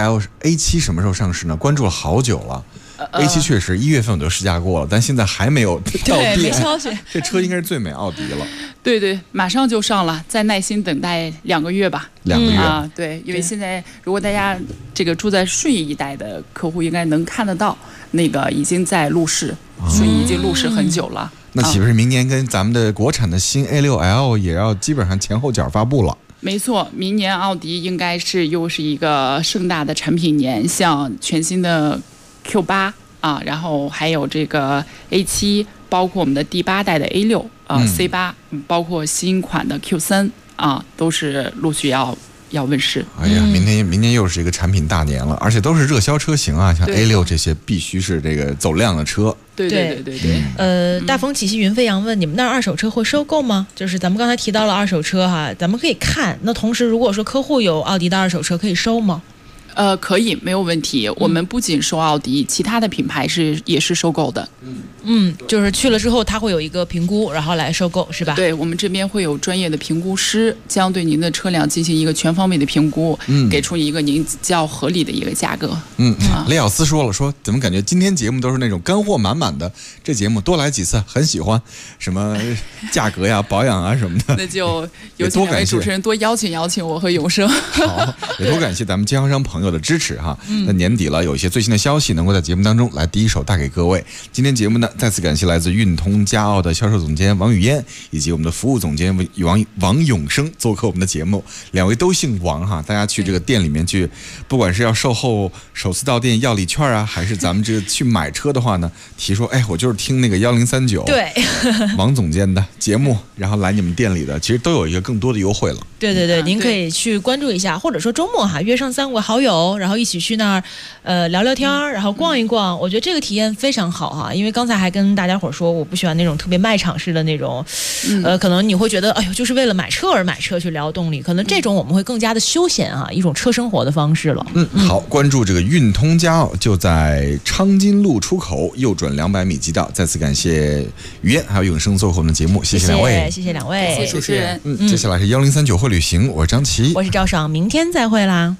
A7 什么时候上市呢？关注了好久了。A7 确实1月份我都试驾过了，但现在还没有到店， 没消息。 这车应该是最美奥迪了。 对，马上就上了，再耐心等待2个月吧。 2个月啊，对，因为现在如果大家这个住在顺义一带的客户应该能看得到，那个已经在路试，顺义已经路试很久了。 那岂不是明年跟咱们的国产的新 A6L 也要基本上前后脚发布了？ 没错，明年奥迪应该是又是一个盛大的产品年，像全新的 Q8 啊，然后还有这个 A7， 包括我们的第8代的 A6 C8，包括新款的 Q3 啊，都是陆续要问世。 哎呀，明年又是一个产品大年了，而且都是热销车型啊，像 A6 这些必须是这个走量的车。 对。 大风起兮云飞扬问你们那儿二手车会收购吗？就是咱们刚才提到了二手车哈，咱们可以看。那同时，如果说客户有奥迪的二手车，可以收吗？ 可以，没有问题。我们不仅收奥迪，其他的品牌也是收购的。 就是去了之后，他会有一个评估，然后来收购，是吧？ 对，我们这边会有专业的评估师，将对您的车辆进行一个全方位的评估，给出一个您较合理的一个价格。 雷小斯说了，说怎么感觉今天节目都是那种干货满满的？这节目多来几次，很喜欢。什么价格呀、保养啊什么的， 那就有请两位主持人多邀请我和永生。 好，也多感谢咱们经销商朋友的支持哈。那年底了，有一些最新的消息能够在节目当中来第一手带给各位。今天节目呢，再次感谢来自运通嘉奥的销售总监王语嫣，以及我们的服务总监王永生做客我们的节目。2位都姓王哈，大家去这个店里面去，不管是要售后首次到店要礼券啊，还是咱们这个去买车的话呢，提说我就是听那个1039 对王总监的节目，然后来你们店里的，其实都有一个更多的优惠了。 对，您可以去关注一下，或者说周末哈，约上3个好友，然后一起去那儿聊聊天，然后逛一逛。我觉得这个体验非常好哈，因为刚才还跟大家伙说，我不喜欢那种特别卖场式的那种，可能你会觉得哎呦，就是为了买车而买车去聊动力，可能这种我们会更加的休闲啊，一种车生活的方式了。 好，关注这个运通嘉奥，就在昌金路出口右转200米即到。再次感谢语嫣还有永生做客我们的节目，谢谢两位， 谢谢两位， 谢谢主持人。 接下来是1039会旅行，我是张琪， 我是赵爽，明天再会啦。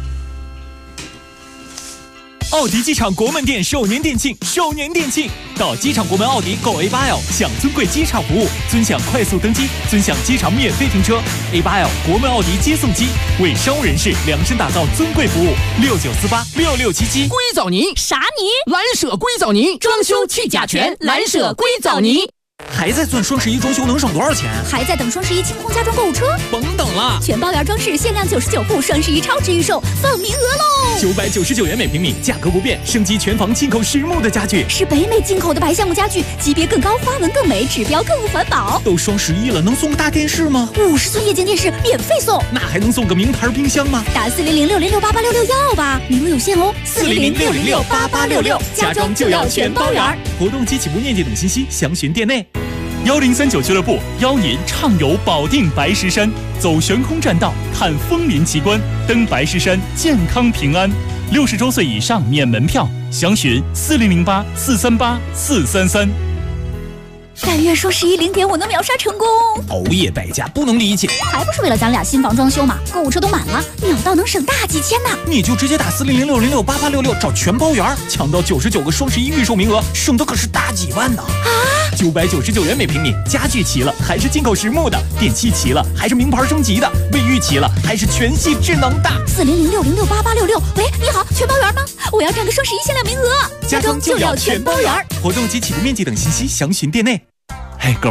奥迪机场国门店首年店庆，到机场国门奥迪购 A8L， 享尊贵机场服务，尊享快速登机，尊享机场免费停车。A8L 国门奥迪接送机，为商务人士量身打造尊贵服务，69486677。 硅藻泥啥泥？蓝舍硅藻泥，装修去甲醛，蓝舍硅藻泥。 还在算双11装修能省多少钱？ 还在等双11清空家装购物车？ 甭等了， 全包圆装饰限量99户，双11超值预售，放名额喽 ！999元每平米，价格不变，升级全房进口实木的家具， 是北美进口的白橡木家具，级别更高，花纹更美，指标更环保。 都双11了，能送个大电视吗 ？50寸液晶电视免费送， 那还能送个名牌冰箱吗？ 打40060688866要吧，名额有限哦，40060688866，家装就要全包圆。 活动及起步链接等信息详询店内。1039俱乐部邀您畅游保定白石山，走悬空栈道，看枫林奇观，登白石山，健康平安。60周岁以上免门票，详询4008438433。 但愿双110点我能秒杀成功。 熬夜败家不能理解， 还不是为了咱俩新房装修嘛？购物车都满了，秒到能省大几千呢。 你就直接打40060688866找全包圆，抢到99个双11预售名额，省的可是大几万呢！999元每平米，家具齐了还是进口实木的，电器齐了还是名牌升级的，卫浴齐了还是全系智能的。 40060688866，喂，你好，全包圆吗？我要占个双11限量名额， 家装就要全包圆。活动及起步面积等信息详询店内。嘿，哥们儿，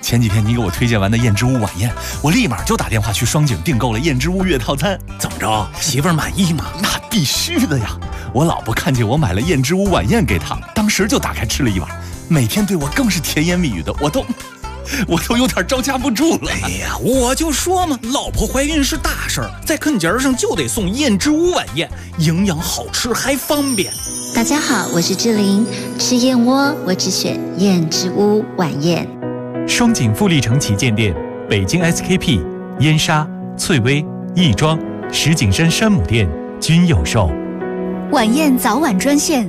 前几天你给我推荐完的燕之屋晚宴，我立马就打电话去双井订购了燕之屋月套餐。怎么着，媳妇儿满意吗？那必须的呀！我老婆看见我买了燕之屋晚宴给她，当时就打开吃了一碗，每天对我更是甜言蜜语的，我都有点招架不住了。 哎呀，我就说嘛，老婆怀孕是大事儿，在坎节上就得送燕之屋晚宴，营养好吃还方便。 大家好，我是志玲，吃燕窝我只选燕之屋晚宴。 双井富力城旗舰店、北京 SKP、燕莎、翠微、亦庄、石景山山姆店均有售。 晚宴早晚专线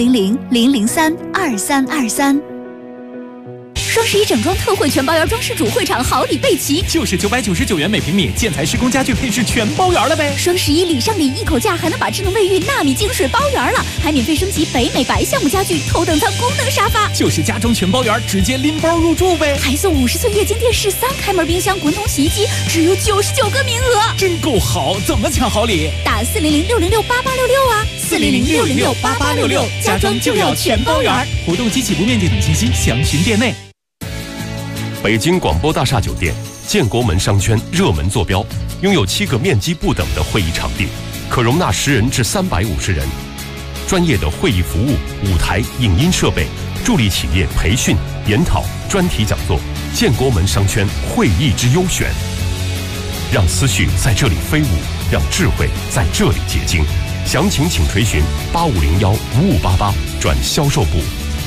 400-003-2323。双11整装特惠全包圆装饰主会场好礼备齐， 就是999元每平米，建材施工家具配饰全包圆了呗。 双11礼上礼，一口价还能把智能卫浴纳米净水包圆了，还免费升级北美白项目家具头等舱功能沙发， 就是家装全包圆，直接拎包入住呗。 还送50寸液晶电视、3开门冰箱、滚筒洗衣机，只有99个名额， 真够好！怎么抢好礼？ 打400-606-8866啊，400-606-8866，家装就要全包圆。 活动及起步面积等信息详询店内。 北京广播大厦酒店建国门商圈热门坐标，拥有7个面积不等的会议场地，可容纳10人至350人。专业的会议服务、舞台、影音设备，助力企业培训、研讨、专题讲座。建国门商圈会议之优选，让思绪在这里飞舞，让智慧在这里结晶。详情请垂询8501-5588转销售部。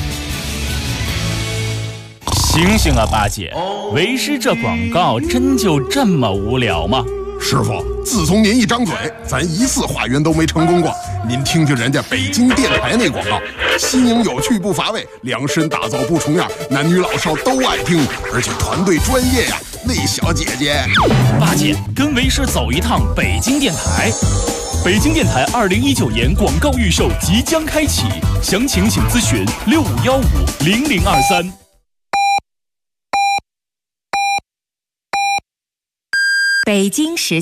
醒醒啊，八姐！为师这广告真就这么无聊吗？ 师傅，自从您一张嘴，咱一次化缘都没成功过。您听听人家北京电台那广告，新颖有趣不乏味，量身打造不重样，男女老少都爱听，而且团队专业呀。那小姐姐， 八姐跟为师走一趟北京电台。北京电台2019年广告预售即将开启，详情请咨询65150023。 北京时间。